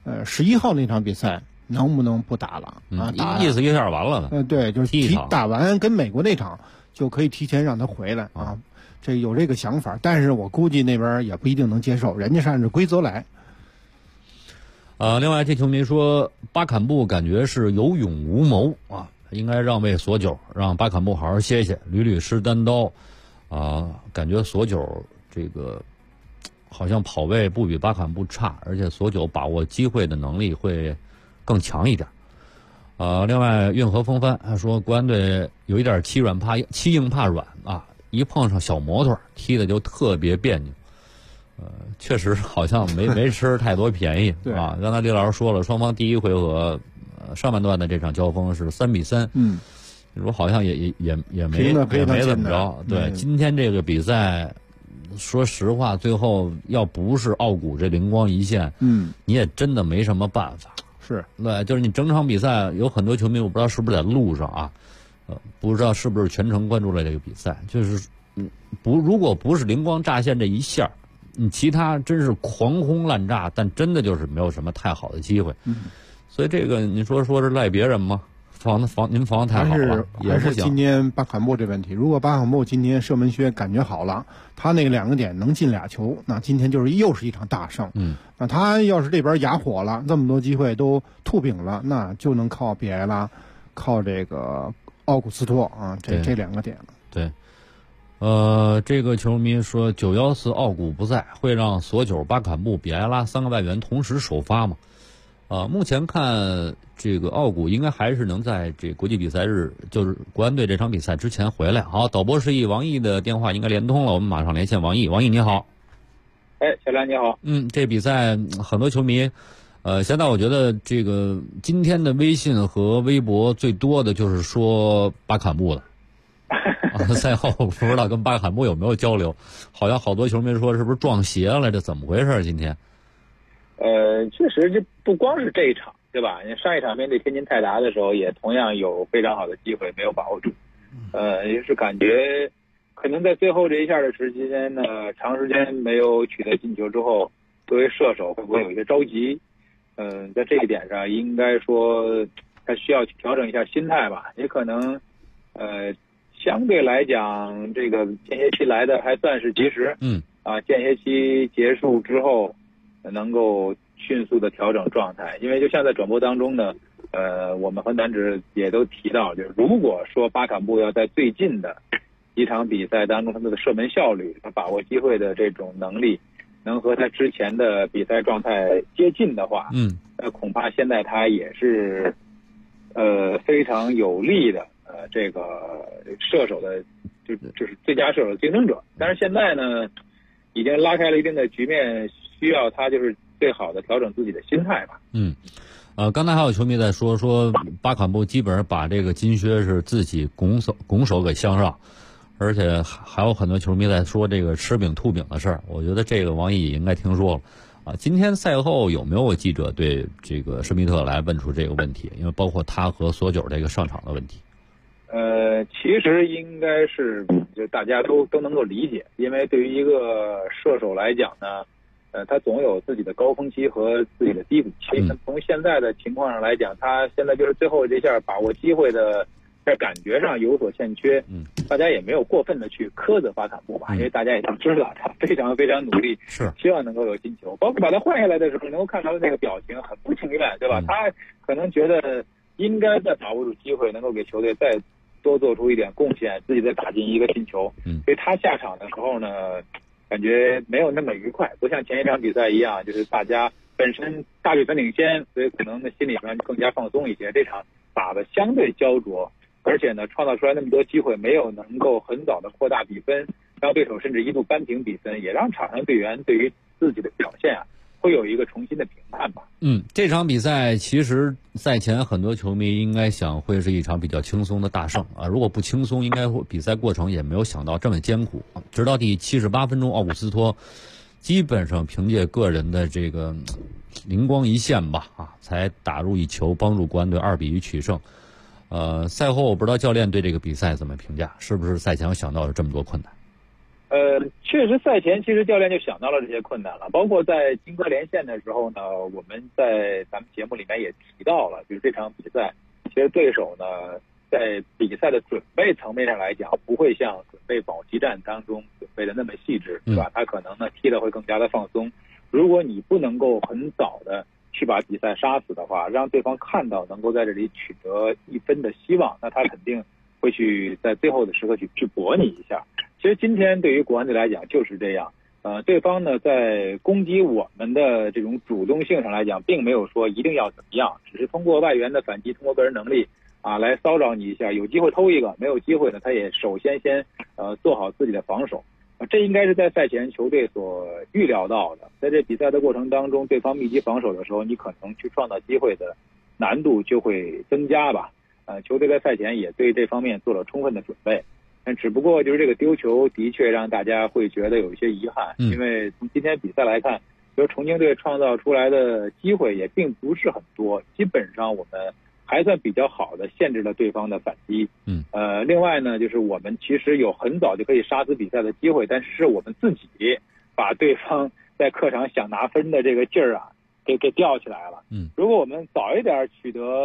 Speaker 15: 11号那场比赛能不能不打了啊？
Speaker 14: 意思一下完了呢。
Speaker 15: 对，就是打完跟美国那场就可以提前让他回来啊。这有这个想法，但是我估计那边也不一定能接受，人家是按照规则来。
Speaker 14: 另外这球迷说巴坎布感觉是有勇无谋啊，应该让位索九，让巴坎布好好歇歇，屡施单刀。感觉索九这个好像跑位不比巴坎布差，而且索九把握机会的能力会更强一点。另外运河风帆还说国安队有一点欺硬怕软啊，一碰上小摩托踢的就特别别扭。确实好像没吃太多便宜啊。刚才李老师说了，双方第一回合上半段的这场交锋是3-3。你说好像也没怎么着。对，今天这个比赛，说实话，最后要不是奥古这灵光一现，你也真的没什么办法。
Speaker 15: 是，
Speaker 14: 对，就是你整场比赛有很多球迷，我不知道是不是在路上啊，不知道是不是全程关注了这个比赛，就是如果不是灵光乍现这一下，你其他真是狂轰滥炸，但真的就是没有什么太好的机会。所以这个你说是赖别人吗？ 您防太好了，
Speaker 15: 还是今天巴坎布这问题。如果巴坎布今天射门靴感觉好了，他那2个点能进2球，那今天又是一场大胜。那他要是这边哑火了，这么多机会都吐饼了，那就能靠比埃拉，靠这个奥古斯托啊，这2个点了。
Speaker 14: 对。这个球迷说914奥古不在，会让索九、巴坎布、比埃拉3个外援同时首发吗？目前看这个奥古应该还是能在这国际比赛日，就是国安队这场比赛之前回来。好，导播示意王毅的电话应该连通了，我们马上连线王毅。王毅你好。
Speaker 17: 小亮你好。
Speaker 14: 这比赛很多球迷，现在我觉得这个今天的微信和微博最多的就是说巴坎布的。赛后不知道跟巴坎布有没有交流，好像好多球迷说是不是撞鞋了，这怎么回事今天？
Speaker 17: 确实这不光是这一场，对吧？上一场面对天津泰达的时候，也同样有非常好的机会没有把握住。也是感觉可能在最后这一下的时间呢，长时间没有取得进球之后，作为射手会不会有一些着急？在这一点上，应该说他需要去调整一下心态吧。也可能相对来讲，这个间歇期来的还算是及时。间歇期结束之后，能够迅速的调整状态。因为就像在转播当中呢，我们和男子也都提到，就是如果说巴坎布要在最近的几场比赛当中，他的射门效率、他把握机会的这种能力，能和他之前的比赛状态接近的话，恐怕现在他也是非常有力的。这个射手的就是最佳射手的竞争者，但是现在呢，已经拉开了一定的局面，需要他就是最好的调整自己的心态吧。
Speaker 14: 刚才还有球迷在说巴坎布基本上把这个金靴是自己拱手给向上，而且还有很多球迷在说这个吃饼吐饼的事儿。我觉得这个王毅也应该听说了今天赛后有没有记者对这个施密特来问出这个问题？因为包括他和索九这个上场的问题。
Speaker 17: 其实应该是就大家都能够理解，因为对于一个射手来讲呢，他总有自己的高峰期和自己的低谷期。从现在的情况上来讲，他现在就是最后这下把握机会的在感觉上有所欠缺。大家也没有过分的去苛责巴坎布吧，因为大家也都知道他非常非常努力，希望能够有进球。包括把他换下来的时候，能够看到那个表情很不情愿，对吧？他可能觉得应该再把握住机会，能够给球队再多做出一点贡献，自己再打进一个进球。所以他下场的时候呢，感觉没有那么愉快，不像前一场比赛一样，就是大家本身大比分领先，所以可能心理上更加放松一些。这场打的相对焦灼，而且呢创造出来那么多机会，没有能够很早的扩大比分，让对手甚至一度扳平比分，也让场上队员对于自己的表现会有一个重新的评判吧。
Speaker 14: 这场比赛其实赛前很多球迷应该想会是一场比较轻松的大胜如果不轻松，应该比赛过程也没有想到这么艰苦。直到第78分钟，奥古斯托基本上凭借个人的这个灵光一现吧才打入一球，帮助国安队2-1取胜。赛后我不知道教练对这个比赛怎么评价，是不是赛前想到了这么多困难？
Speaker 17: 确实赛前其实教练就想到了这些困难了，包括在金科连线的时候呢，我们在咱们节目里面也提到了，就是这场比赛其实对手呢在比赛的准备层面上来讲，不会像准备保级战当中准备的那么细致，对吧？他可能呢踢得会更加的放松。如果你不能够很早的去把比赛杀死的话，让对方看到能够在这里取得1分的希望，那他肯定会去在最后的时刻去搏你一下。其实今天对于国安队来讲就是这样，对方呢在攻击我们的这种主动性上来讲，并没有说一定要怎么样，只是通过外援的反击，通过个人能力来骚扰你一下，有机会偷一个，没有机会呢，他也首先做好自己的防守。这应该是在赛前球队所预料到的。在这比赛的过程当中，对方密集防守的时候，你可能去创造机会的难度就会增加吧。球队在赛前也对这方面做了充分的准备。但只不过就是这个丢球的确让大家会觉得有一些遗憾，因为从今天比赛来看，就是重庆队创造出来的机会也并不是很多，基本上我们还算比较好的限制了对方的反击。另外呢，就是我们其实有很早就可以杀死比赛的机会，但是我们自己把对方在客场想拿分的这个劲儿给吊起来了。如果我们早一点取得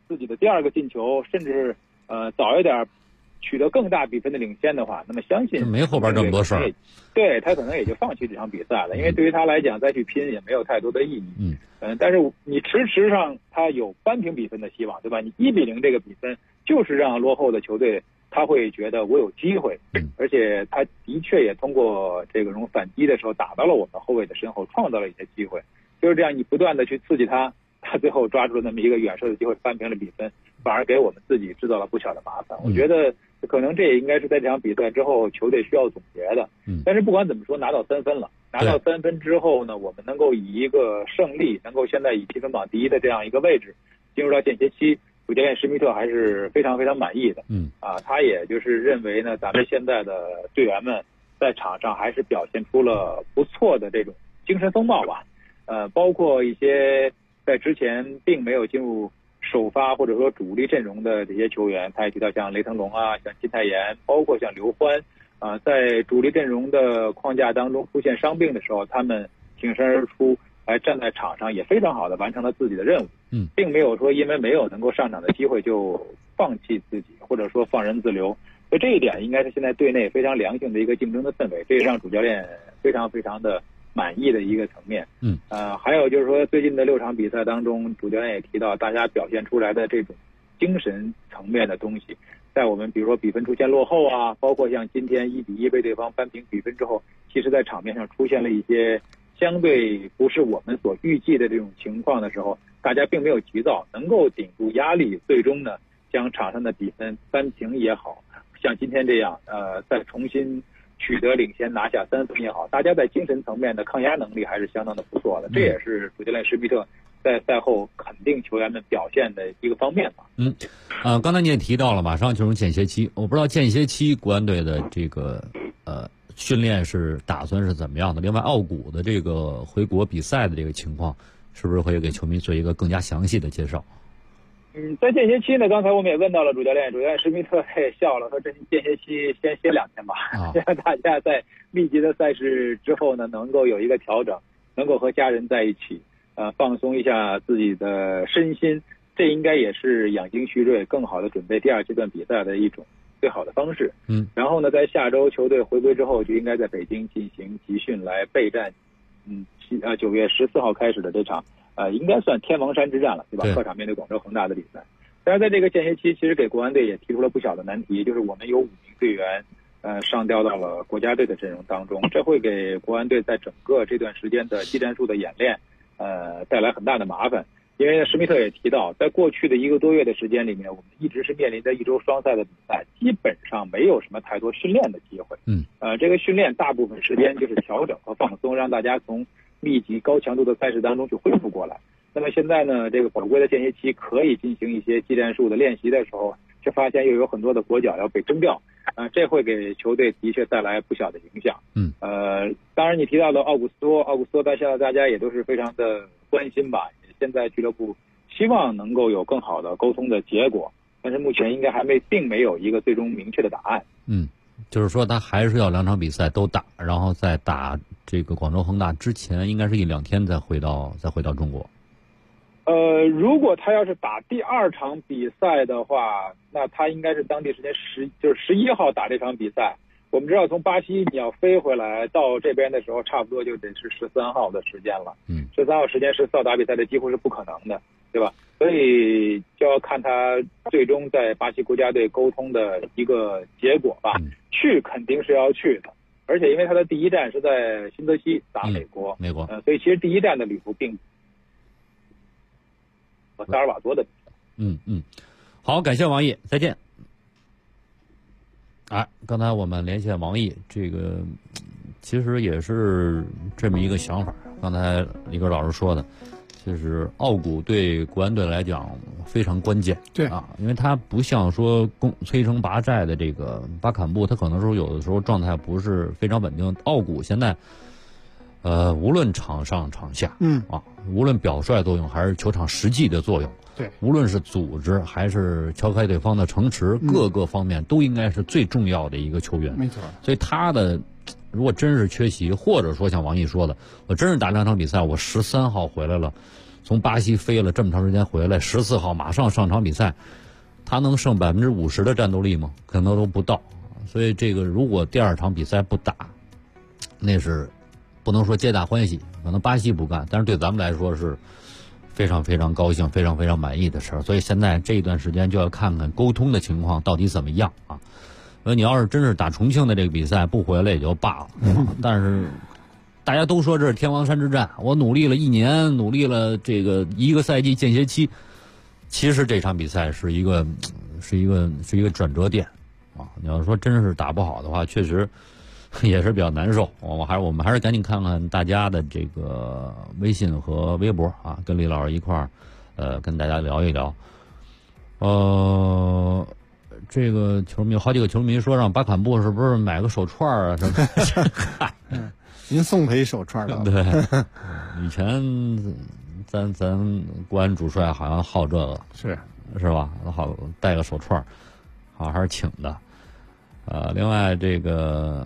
Speaker 17: 自己的第2个进球，甚至早一点取得更大比分的领先的话，那么相信
Speaker 14: 没后边这么多事儿，
Speaker 17: 对他可能也就放弃这场比赛了，因为对于他来讲再去拼也没有太多的意义。但是你迟迟让他有扳平比分的希望，对吧？你1-0这个比分就是让落后的球队他会觉得我有机会，而且他的确也通过这种反击的时候打到了我们后卫的身后，创造了一些机会。就是这样，你不断的去刺激他最后抓住了那么一个远射的机会，扳平了比分，反而给我们自己制造了不小的麻烦。我觉得可能这也应该是在这场比赛之后球队需要总结的。但是不管怎么说，拿到3分了，拿到3分之后呢，我们能够以一个胜利，能够现在以积分榜第1的这样一个位置进入到间歇期，主教练施密特还是非常非常满意的。他也就是认为呢，咱们现在的队员们在场上还是表现出了不错的这种精神风貌吧。包括一些在之前并没有进入首发或者说主力阵容的这些球员，他也提到像雷腾龙啊，像金泰妍，包括像刘欢在主力阵容的框架当中出现伤病的时候，他们挺身而出，来站在场上也非常好的完成了自己的任务。并没有说因为没有能够上场的机会就放弃自己，或者说放任自流。所以这一点应该是现在队内非常良性的一个竞争的氛围，这也让主教练非常非常的满意的一个层面。还有就是说最近的6场比赛当中，主教练也提到大家表现出来的这种精神层面的东西，在我们比如说比分出现落后啊，包括像今天1-1被对方扳平比分之后，其实在场面上出现了一些相对不是我们所预计的这种情况的时候，大家并没有急躁，能够顶住压力，最终呢将场上的比分扳平也好，像今天这样再重新取得领先拿下3分也好，大家在精神层面的抗压能力还是相当的不错的，这也是主教练施密特在赛后肯定球员们表现的一个方面吧。
Speaker 14: 刚才你也提到了马上进入间歇期，我不知道间歇期国安队的这个训练是打算是怎么样的，另外奥古的这个回国比赛的这个情况是不是会给球迷做一个更加详细的介绍？
Speaker 17: 在间歇期呢，刚才我们也问到了主教练施密特也笑了，说这间歇期先歇2天吧，让大家在密集的赛事之后呢，能够有一个调整，能够和家人在一起，放松一下自己的身心，这应该也是养精蓄锐，更好的准备第2阶段比赛的一种最好的方式。然后呢，在下周球队回归之后，就应该在北京进行集训来备战9月14号开始的这场应该算天王山之战了，对吧？客场面对广州恒大的比赛。但是在这个间歇期，其实给国安队也提出了不小的难题，就是我们有5名队员上调到了国家队的阵容当中，这会给国安队在整个这段时间的技战术的演练带来很大的麻烦。因为施密特也提到，在过去的1个多月的时间里面，我们一直是面临着1周双赛的比赛，基本上没有什么太多训练的机会。这个训练大部分时间就是调整和放松，让大家从密集高强度的赛事当中去恢复过来。那么现在呢，这个宝贵的间歇期可以进行一些技战术的练习的时候，却发现又有很多的国脚要被征调，这会给球队的确带来不小的影响。当然你提到的奥古斯托在现在大家也都是非常的关心吧。现在俱乐部希望能够有更好的沟通的结果，但是目前应该并没有一个最终明确的答案。
Speaker 14: 就是说他还是要2场比赛都打，然后在打这个广州恒大之前，应该是1-2天再回到中国。
Speaker 17: 如果他要是打第2场比赛的话，那他应该是当地时间11号打这场比赛。我们知道从巴西你要飞回来到这边的时候，差不多就得是13号的时间了。13号时间是到打比赛的几乎是不可能的，对吧？所以就要看他最终在巴西国家队沟通的一个结果吧。去肯定是要去的，而且因为他的第1站是在新泽西打美国，所以其实第1站的旅途并和萨尔瓦多的比赛。
Speaker 14: 好，感谢王毅，再见。刚才我们连线王毅，这个其实也是这么一个想法。刚才李根老师说的，就是奥古对国安队来讲非常关键。因为他不像说摧城拔寨的这个巴坎布，他可能说有的时候状态不是非常稳定。奥古现在无论场上场下，无论表率作用还是球场实际的作用，无论是组织还是敲开对方的城池，各个方面都应该是最重要的一个球员。
Speaker 15: 没错。
Speaker 14: 所以他的如果真是缺席，或者说像王毅说的，我真是打2场比赛，我13号回来了， 从巴西飞了这么长时间回来，14号马上上场比赛，他能胜50%的战斗力吗？可能都不到。所以这个如果第2场比赛不打，那是不能说皆大欢喜，可能巴西不干，但是对咱们来说是非常非常高兴、非常非常满意的事儿。所以现在这一段时间就要看看沟通的情况到底怎么样啊。你要是真是打重庆的这个比赛不回来也就罢了，但是大家都说这是天王山之战，我努力了1年，努力了这个1个赛季间歇期，其实这场比赛是一个转折点啊！你要说真是打不好的话，确实也是比较难受。我们还是赶紧看看大家的这个微信和微博啊，跟李老师一块儿跟大家聊一聊。这个球迷好几个球迷说让巴坎布是不是买个手串啊什么？
Speaker 15: 您送他一手串了。
Speaker 14: 对，以前咱国安主帅好像好这个，是吧？好带个手串，好还是请的。另外这个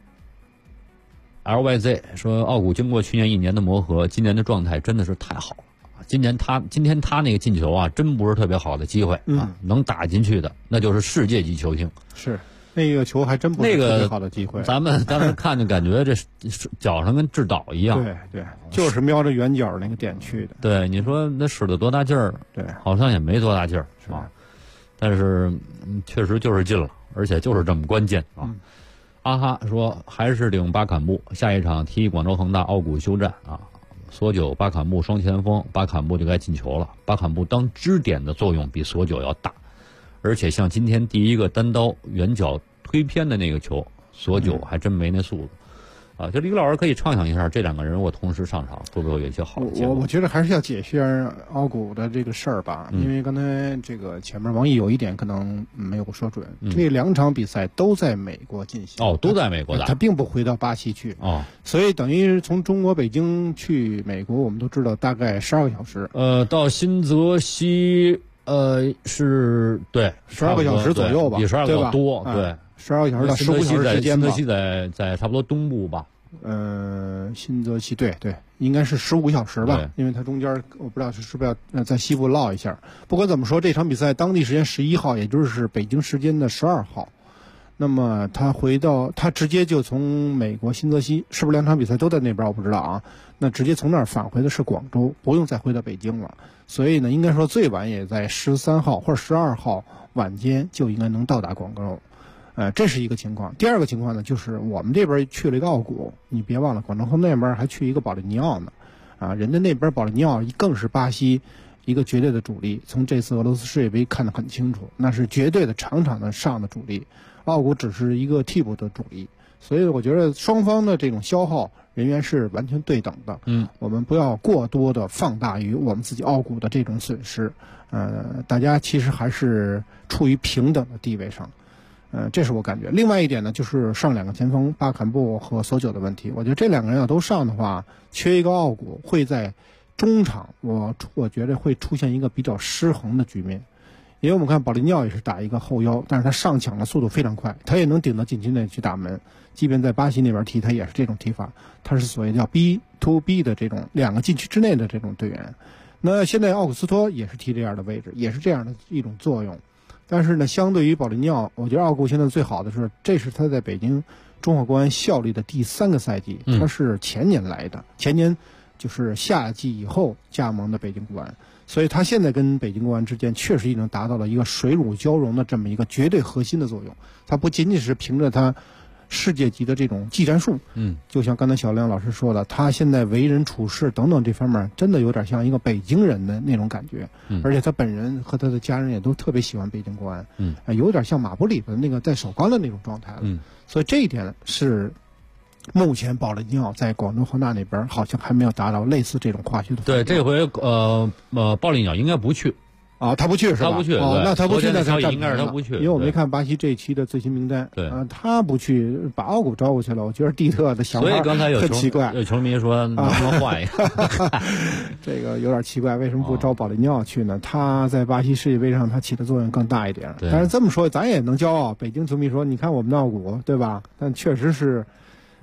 Speaker 14: LYZ 说，奥古经过去年1年的磨合，今年的状态真的是太好了。今天他那个进球啊，真不是特别好的机会啊，能打进去的那就是世界级球星。
Speaker 15: 是那个球还真不是特别好的机会。
Speaker 14: 咱们当时看就感觉这脚上跟制导一样。
Speaker 15: 对，就是瞄着圆角那个点去的。
Speaker 14: 对，你说那使得多大劲儿？
Speaker 15: 对，
Speaker 14: 好像也没多大劲儿，是吧？但是确实就是进了，而且就是这么关键啊。阿哈说还是领巴坎布，下一场踢广州恒大奥古休战啊。索九巴坎布双前锋，巴坎布就该进球了。巴坎布当支点的作用比索九要大，而且像今天第一个单刀远角推偏的那个球，索九还真没那速度。就李老师可以畅想一下，这2个人如果同时上场，会不会有一些好的结果？
Speaker 15: 我觉得还是要解释奥古的这个事儿吧，因为刚才这个前面王毅有一点可能没有说准，这2场比赛都在美国进行。
Speaker 14: 都在美国打，
Speaker 15: 他并不回到巴西去。所以等于从中国北京去美国，我们都知道大概12个小时。
Speaker 14: 到新泽西是对
Speaker 15: 12个小时左右吧，
Speaker 14: 比12个要多，对
Speaker 15: ，12个小时到15个小时之间吧。
Speaker 14: 新泽西在差不多东部吧。
Speaker 15: 新泽西对，应该是15个小时吧，因为它中间我不知道是不是要在西部落一下。不管怎么说，这场比赛当地时间11号，也就是北京时间的12号。那么他直接就从美国新泽西，是不是2场比赛都在那边我不知道啊。那直接从那儿返回的是广州，不用再回到北京了。所以呢，应该说最晚也在13号或者12号晚间就应该能到达广州。这是一个情况。第二个情况呢，就是我们这边去了一个奥古，你别忘了广州恒那边还去一个保利尼奥呢，人家那边保利尼奥更是巴西一个绝对的主力，从这次俄罗斯世界杯看得很清楚，那是绝对的场的上的主力，奥古只是一个替补的主力，所以我觉得双方的这种消耗人员是完全对等的。我们不要过多的放大于我们自己奥古的这种损失，大家其实还是处于平等的地位上。这是我感觉。另外一点呢，就是上2个前锋巴坎布和索九的问题。我觉得这2个人要都上的话，缺一个奥古会在中场，我觉得会出现一个比较失衡的局面。因为我们看保利尼奥也是打一个后腰，但是他上抢的速度非常快，他也能顶到禁区内去打门。即便在巴西那边踢，他也是这种踢法，他是所谓叫 B to B 的这种2个禁区之内的这种队员。那现在奥古斯托也是踢这样的位置，也是这样的一种作用。但是呢，相对于保利尼奥，我觉得奥古现在最好的是，这是他在北京中赫国安效力的第3个赛季，他是前年来的，前年就是夏季以后加盟的北京国安，所以他现在跟北京国安之间确实已经达到了一个水乳交融的这么一个绝对核心的作用。他不仅仅是凭着他世界级的这种技战术，就像刚才小亮老师说的，他现在为人处事等等这方面真的有点像一个北京人的那种感觉，而且他本人和他的家人也都特别喜欢北京国安，有点像马布里的那个在首钢的那种状态了，所以这一点是目前保利尼奥在广州恒大那边好像还没有达到类似这种化学的。
Speaker 14: 对，这回保利尼奥应该不去。
Speaker 15: 他不去是吧？
Speaker 14: 他不去，
Speaker 15: 那他不去，那
Speaker 14: 应该是他不去，
Speaker 15: 因为我没看巴西这一期的最新名单。
Speaker 14: 对，
Speaker 15: 他不去，把奥古招过去了。我觉得蒂特的想法很奇怪。
Speaker 14: 有球迷说能不能换一个？
Speaker 15: 这个有点奇怪，为什么不招保利尼奥去呢？他在巴西世界杯上他起的作用更大一点。但是这么说，咱也能骄傲。北京球迷说，你看我们的奥古，对吧？但确实是，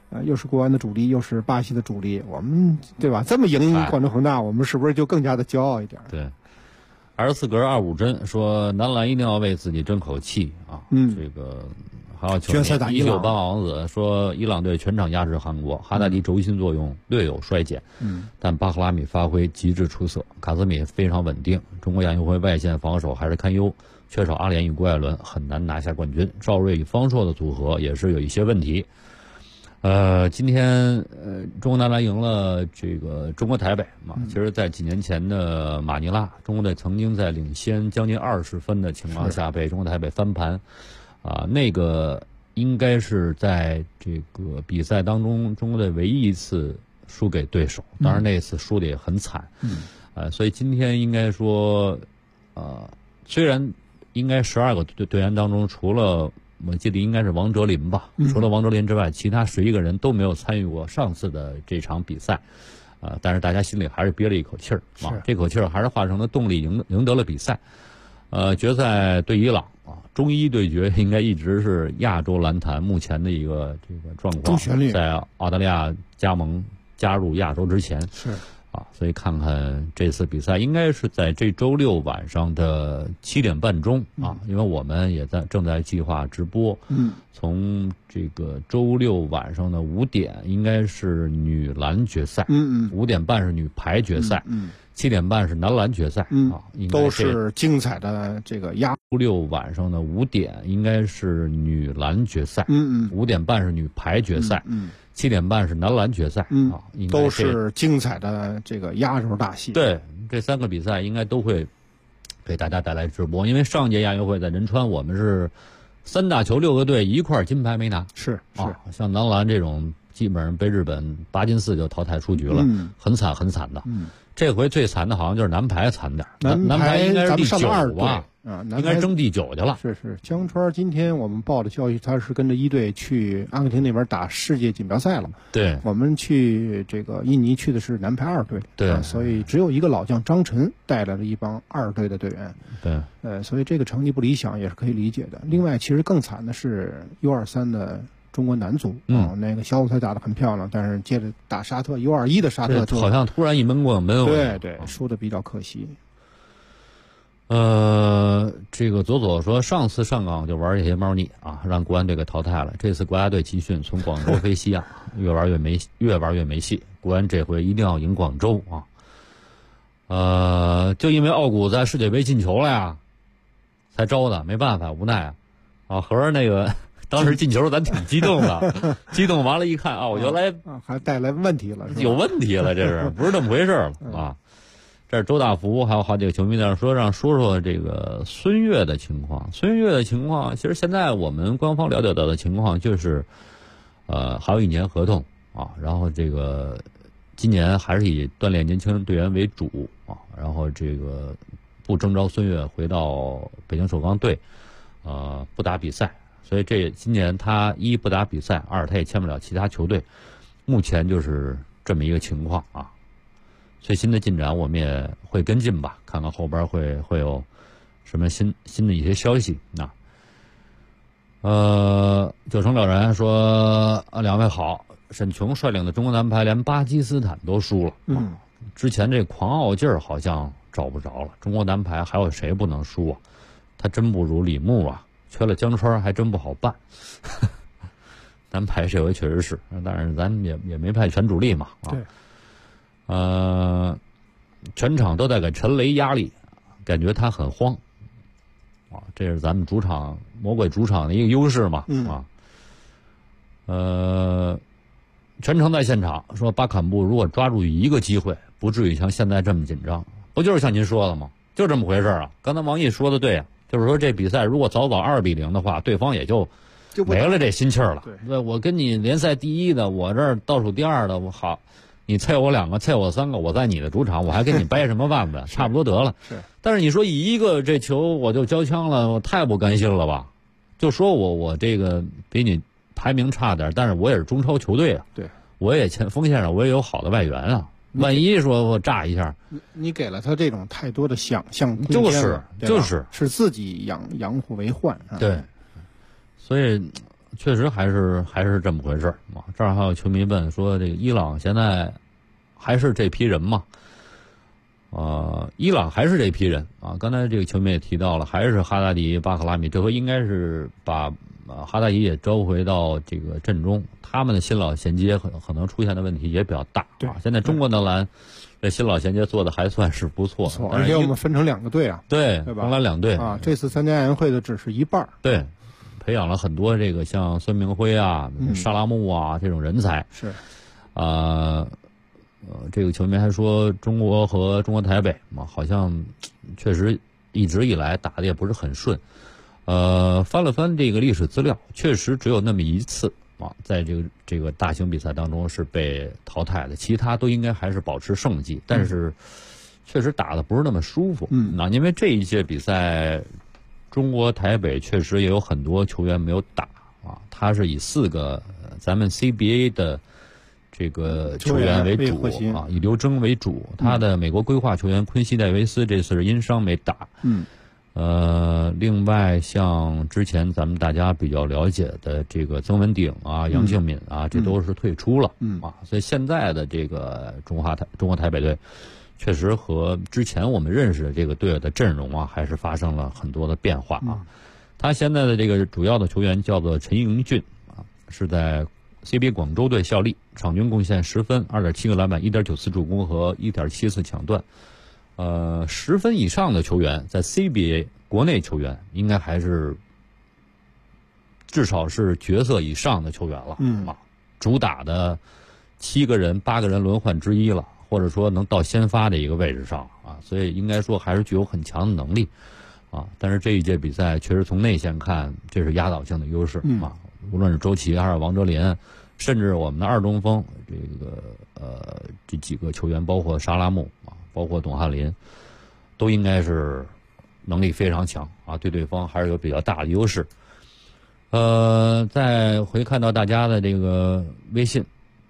Speaker 15: 又是国安的主力，又是巴西的主力，我们对吧？这么赢广州恒大，我们是不是就更加的骄傲一点？
Speaker 14: 对。24格25针说，男篮一定要为自己争口气啊！这个还有
Speaker 15: 决赛打伊朗
Speaker 14: 1988王子说，伊朗队全场压制韩国，哈达迪轴心作用略有衰减，但巴赫拉米发挥极致出色，卡斯米非常稳定。中国亚运会外线防守还是堪忧，缺少阿联与郭艾伦，很难拿下冠军。赵睿与方硕的组合也是有一些问题。今天中国男篮赢了这个中国台北嘛，其实在几年前的马尼拉，中国队曾经在领先将近20分的情况下被中国台北翻盘，那个应该是在这个比赛当中中国队唯一一次输给对手，当然那次输的也很惨，所以今天应该说虽然应该12个队员当中除了我记得应该是王哲林吧，除了王哲林之外，其他11个人都没有参与过上次的这场比赛，但是大家心里还是憋了一口气儿啊，这口气儿还是化成了动力，赢得了比赛。决赛对伊朗中伊对决应该一直是亚洲篮坛目前的一个这个状况，在澳大利亚加入亚洲之前
Speaker 15: 是。
Speaker 14: 所以看看这次比赛应该是在这周6晚上的7点半钟因为我们也正在计划直播。从这个周6晚上的5点应该是女篮决赛，5点半是女排决赛，7点半是男篮决赛
Speaker 15: 都是精彩的这个压。
Speaker 14: 周6晚上的5点应该是女篮决赛，5点半是女排决赛，7点半是男篮决赛
Speaker 15: 都是精彩的这个压轴大戏。
Speaker 14: 对，这3个比赛应该都会给大家带来直播，因为上届亚运会在仁川我们是3大球6个队一块金牌没拿，
Speaker 15: 是
Speaker 14: 像男篮这种基本上被日本8进4就淘汰出局了，很惨很惨的。这回最惨的好像就是男排惨点，男排应该是第9吧。应该争第9去了。
Speaker 15: 是江川今天我们报的消息，他是跟着一队去阿根廷那边打世界锦标赛了。
Speaker 14: 对，
Speaker 15: 我们去这个印尼去的是男排2队。
Speaker 14: 对，
Speaker 15: 所以只有一个老将张晨带来了一帮2队的队员。
Speaker 14: 对，
Speaker 15: 所以这个成绩不理想也是可以理解的。另外，其实更惨的是 U23的中国男足那个小组赛打得很漂亮，但是接着打沙特 U21的沙特
Speaker 14: 好像突然一闷过门。
Speaker 15: 对，输的比较可惜。
Speaker 14: 这个左说上次上港就玩这些猫腻让国安队给淘汰了。这次国家队集训从广州飞西亚，越玩越没戏。国安这回一定要赢广州就因为奥古在世界杯进球了呀，才招的，没办法，无奈合着那个当时进球咱挺激动的，激动完了一看我原来
Speaker 15: 还带来问题了，
Speaker 14: 有问题了，这是不是这么回事了这是周大福还有好几个球迷在那说说这个孙悦的情况。孙悦的情况，其实现在我们官方了解到的情况就是，还有1年合同然后这个今年还是以锻炼年轻队员为主然后这个不征召孙悦回到北京首钢队，不打比赛，所以今年他1不打比赛，2他也签不了其他球队，目前就是这么一个情况最新的进展我们也会跟进吧，看看后边会有什么新的一些消息九成了然说2位好，沈琼率领的中国男排连巴基斯坦都输了之前这狂傲劲儿好像找不着了，中国男排还有谁不能输他真不如李牧缺了江川还真不好办男排这回确实是，但是咱们也没派全主力嘛
Speaker 15: 对。
Speaker 14: 全场都在给陈雷压力，感觉他很慌这是咱们主场魔鬼主场的一个优势嘛全程在现场说巴坎布如果抓住一个机会，不至于像现在这么紧张，不就是像您说的吗？就这么回事刚才王毅说的对就是说这比赛如果早2比0的话，对方也就没了这心气儿了。对，我跟你联赛第1的，我这儿倒数第2的，我好。你菜我2个，菜我3个，我在你的主场，我还跟你掰什么腕子？差不多得了。但是你说以一个这球我就交枪了，我太不甘心了吧？就说我这个比你排名差点，但是我也是中超球队
Speaker 15: 对，
Speaker 14: 我也锋线上我也有好的外援万一说我炸一下，
Speaker 15: 你给了他这种太多的想象空间
Speaker 14: 就是
Speaker 15: 是自己养虎为患
Speaker 14: 对，所以确实还是这么回事啊。这儿还有球迷问说，这个伊朗现在还是这批人吗？伊朗还是这批人啊。刚才这个球迷也提到了，还是哈达迪、巴克拉米，这回应该是把哈达迪也召回到这个阵中。他们的新老衔接可能出现的问题也比较大啊。现在中国男篮这新老衔接做的还算是不错，
Speaker 15: 而且我们分成2个队啊，
Speaker 14: 对
Speaker 15: 吧？
Speaker 14: 分了2队
Speaker 15: 啊。这次参加亚运会的只是一半，
Speaker 14: 对，培养了很多这个像孙明辉啊、沙拉木啊这种人才。
Speaker 15: 是，
Speaker 14: 这个球迷还说，中国和中国台北嘛，好像确实一直以来打的也不是很顺。翻了翻这个历史资料，确实只有那么一次啊，在这个大型比赛当中是被淘汰的，其他都应该还是保持胜绩，但是确实打的不是那么舒服。因为这一届比赛，中国台北确实也有很多球员没有打啊，他是以4个咱们 CBA 的这个球员为主啊，以刘铮为主，他的美国规划球员昆西戴维斯这次是因伤没打。另外像之前咱们大家比较了解的这个曾文鼎啊、杨敬敏啊，这都是退出了所以现在的这个中国台北队确实和之前我们认识的这个队的阵容啊，还是发生了很多的变化啊。他现在的这个主要的球员叫做陈盈俊啊，是在 CBA 广州队效力，场均贡献10分、2.7个篮板、1.9次助攻和1.7次抢断。10分以上的球员在 CBA 国内球员应该还是至少是角色以上的球员了主打的7个人、8个人轮换之一了，或者说能到先发的一个位置上啊，所以应该说还是具有很强的能力啊。但是这一届比赛确实从内线看，这是压倒性的优势啊，无论是周琦还是王哲林，甚至我们的2中锋这几个球员，包括沙拉木啊，包括董翰林，都应该是能力非常强啊，对对方还是有比较大的优势。再回看到大家的这个微信，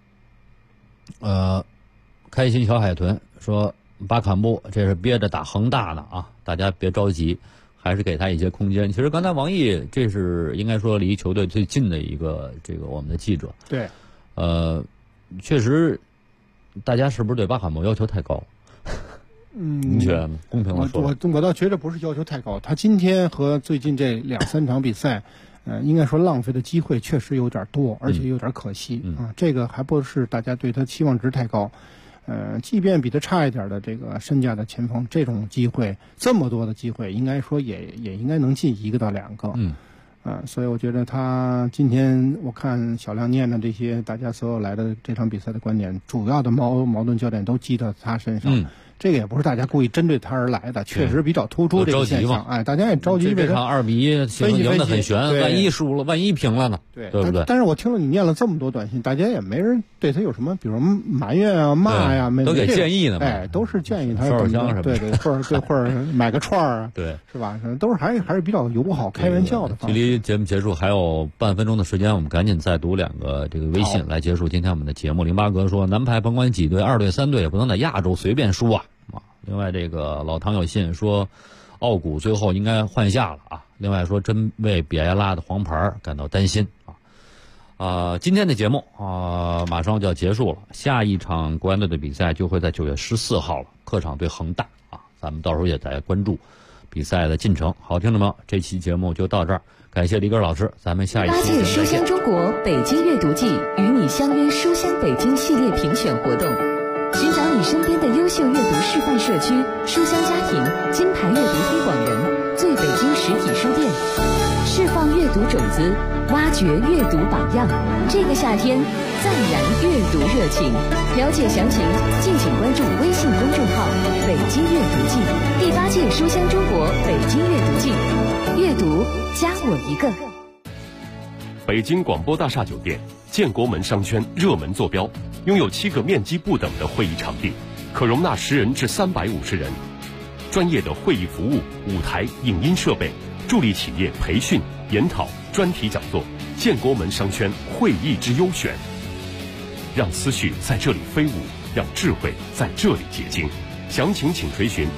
Speaker 14: 开心小海豚说巴坎布这是憋着打恒大呢啊，大家别着急，还是给他一些空间。其实刚才王毅这是应该说离球队最近的一个这个我们的记者，
Speaker 15: 对，
Speaker 14: 确实大家是不是对巴坎布要求太高？你觉得公平的说，
Speaker 15: 我倒觉得不是要求太高。他今天和最近这2-3场比赛，应该说浪费的机会确实有点多，而且有点可惜啊。这个还不是大家对他期望值太高。即便比他差一点的这个身价的前锋，这种机会这么多的机会，应该说也应该能进1个到2个。所以我觉得他今天我看小亮念的这些大家所有来的这场比赛的观点，主要的矛盾焦点都击到他身上。这个也不是大家故意针对他而来的，确实比较突出这个现象。大家也着急。
Speaker 14: 这场2-1赢得很悬，万一输了，万一平了呢？对不对？
Speaker 15: 但是我听了你念了这么多短信，大家也没人对他有什么，比如埋怨啊、骂呀，
Speaker 14: 都给建议呢。
Speaker 15: 都是建议他
Speaker 14: 烧香什么，
Speaker 15: 对，或者买个串啊，
Speaker 14: 对，
Speaker 15: 是吧？都是还是比较友好、开玩笑的方式。
Speaker 14: 距离节目结束还有半分钟的时间，我们赶紧再读2个这个微信来结束今天我们的节目。08哥说，男排甭管几队，2队3队也不能在亚洲随便输啊。另外这个老唐有信说，奥古最后应该换下了啊。另外说，真为比埃拉的黄牌感到担心啊。今天的节目马上就要结束了，下一场国安队的比赛就会在9月14号了，客场对恒大啊。咱们到时候也在关注比赛的进程。好，听众朋友，这期节目就到这儿，感谢李根老师，咱们下一期
Speaker 12: 8届书香中国北京阅读季与你相约书香北京系列评选活动。寻找你身边的优秀阅读示范社区、书香家庭、金牌阅读推广人、最北京实体书店，释放阅读种子，挖掘阅读榜样。这个夏天，赞燃阅读热情。了解详情，敬请关注微信公众号“北京阅读季”。第8届书香中国北京阅读季，阅读加我一个。
Speaker 6: 北京广播大厦酒店，建国门商圈热门坐标，拥有7个面积不等的会议场地，可容纳10人至350人。专业的会议服务、舞台、影音设备，助力企业培训、研讨、专题讲座。建国门商圈会议之优选，让思绪在这里飞舞，让智慧在这里结晶。详情请垂询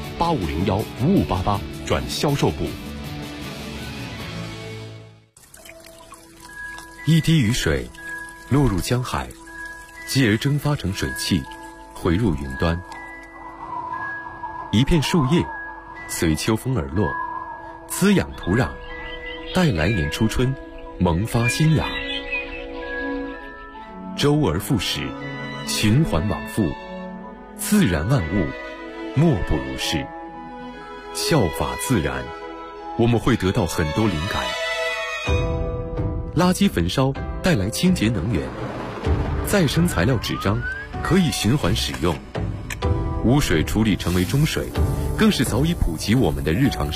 Speaker 6: 8501-5588转销售部。
Speaker 18: 一滴雨水落入江海，继而蒸发成水汽，回入云端。一片树叶随秋风而落，滋养土壤，待来年初春萌发新芽。周而复始，循环往复，自然万物莫不如是。效法自然，我们会得到很多灵感。垃圾焚烧带来清洁能源，再生材料纸张可以循环使用，污水处理成为中水，更是早已普及我们的日常生活。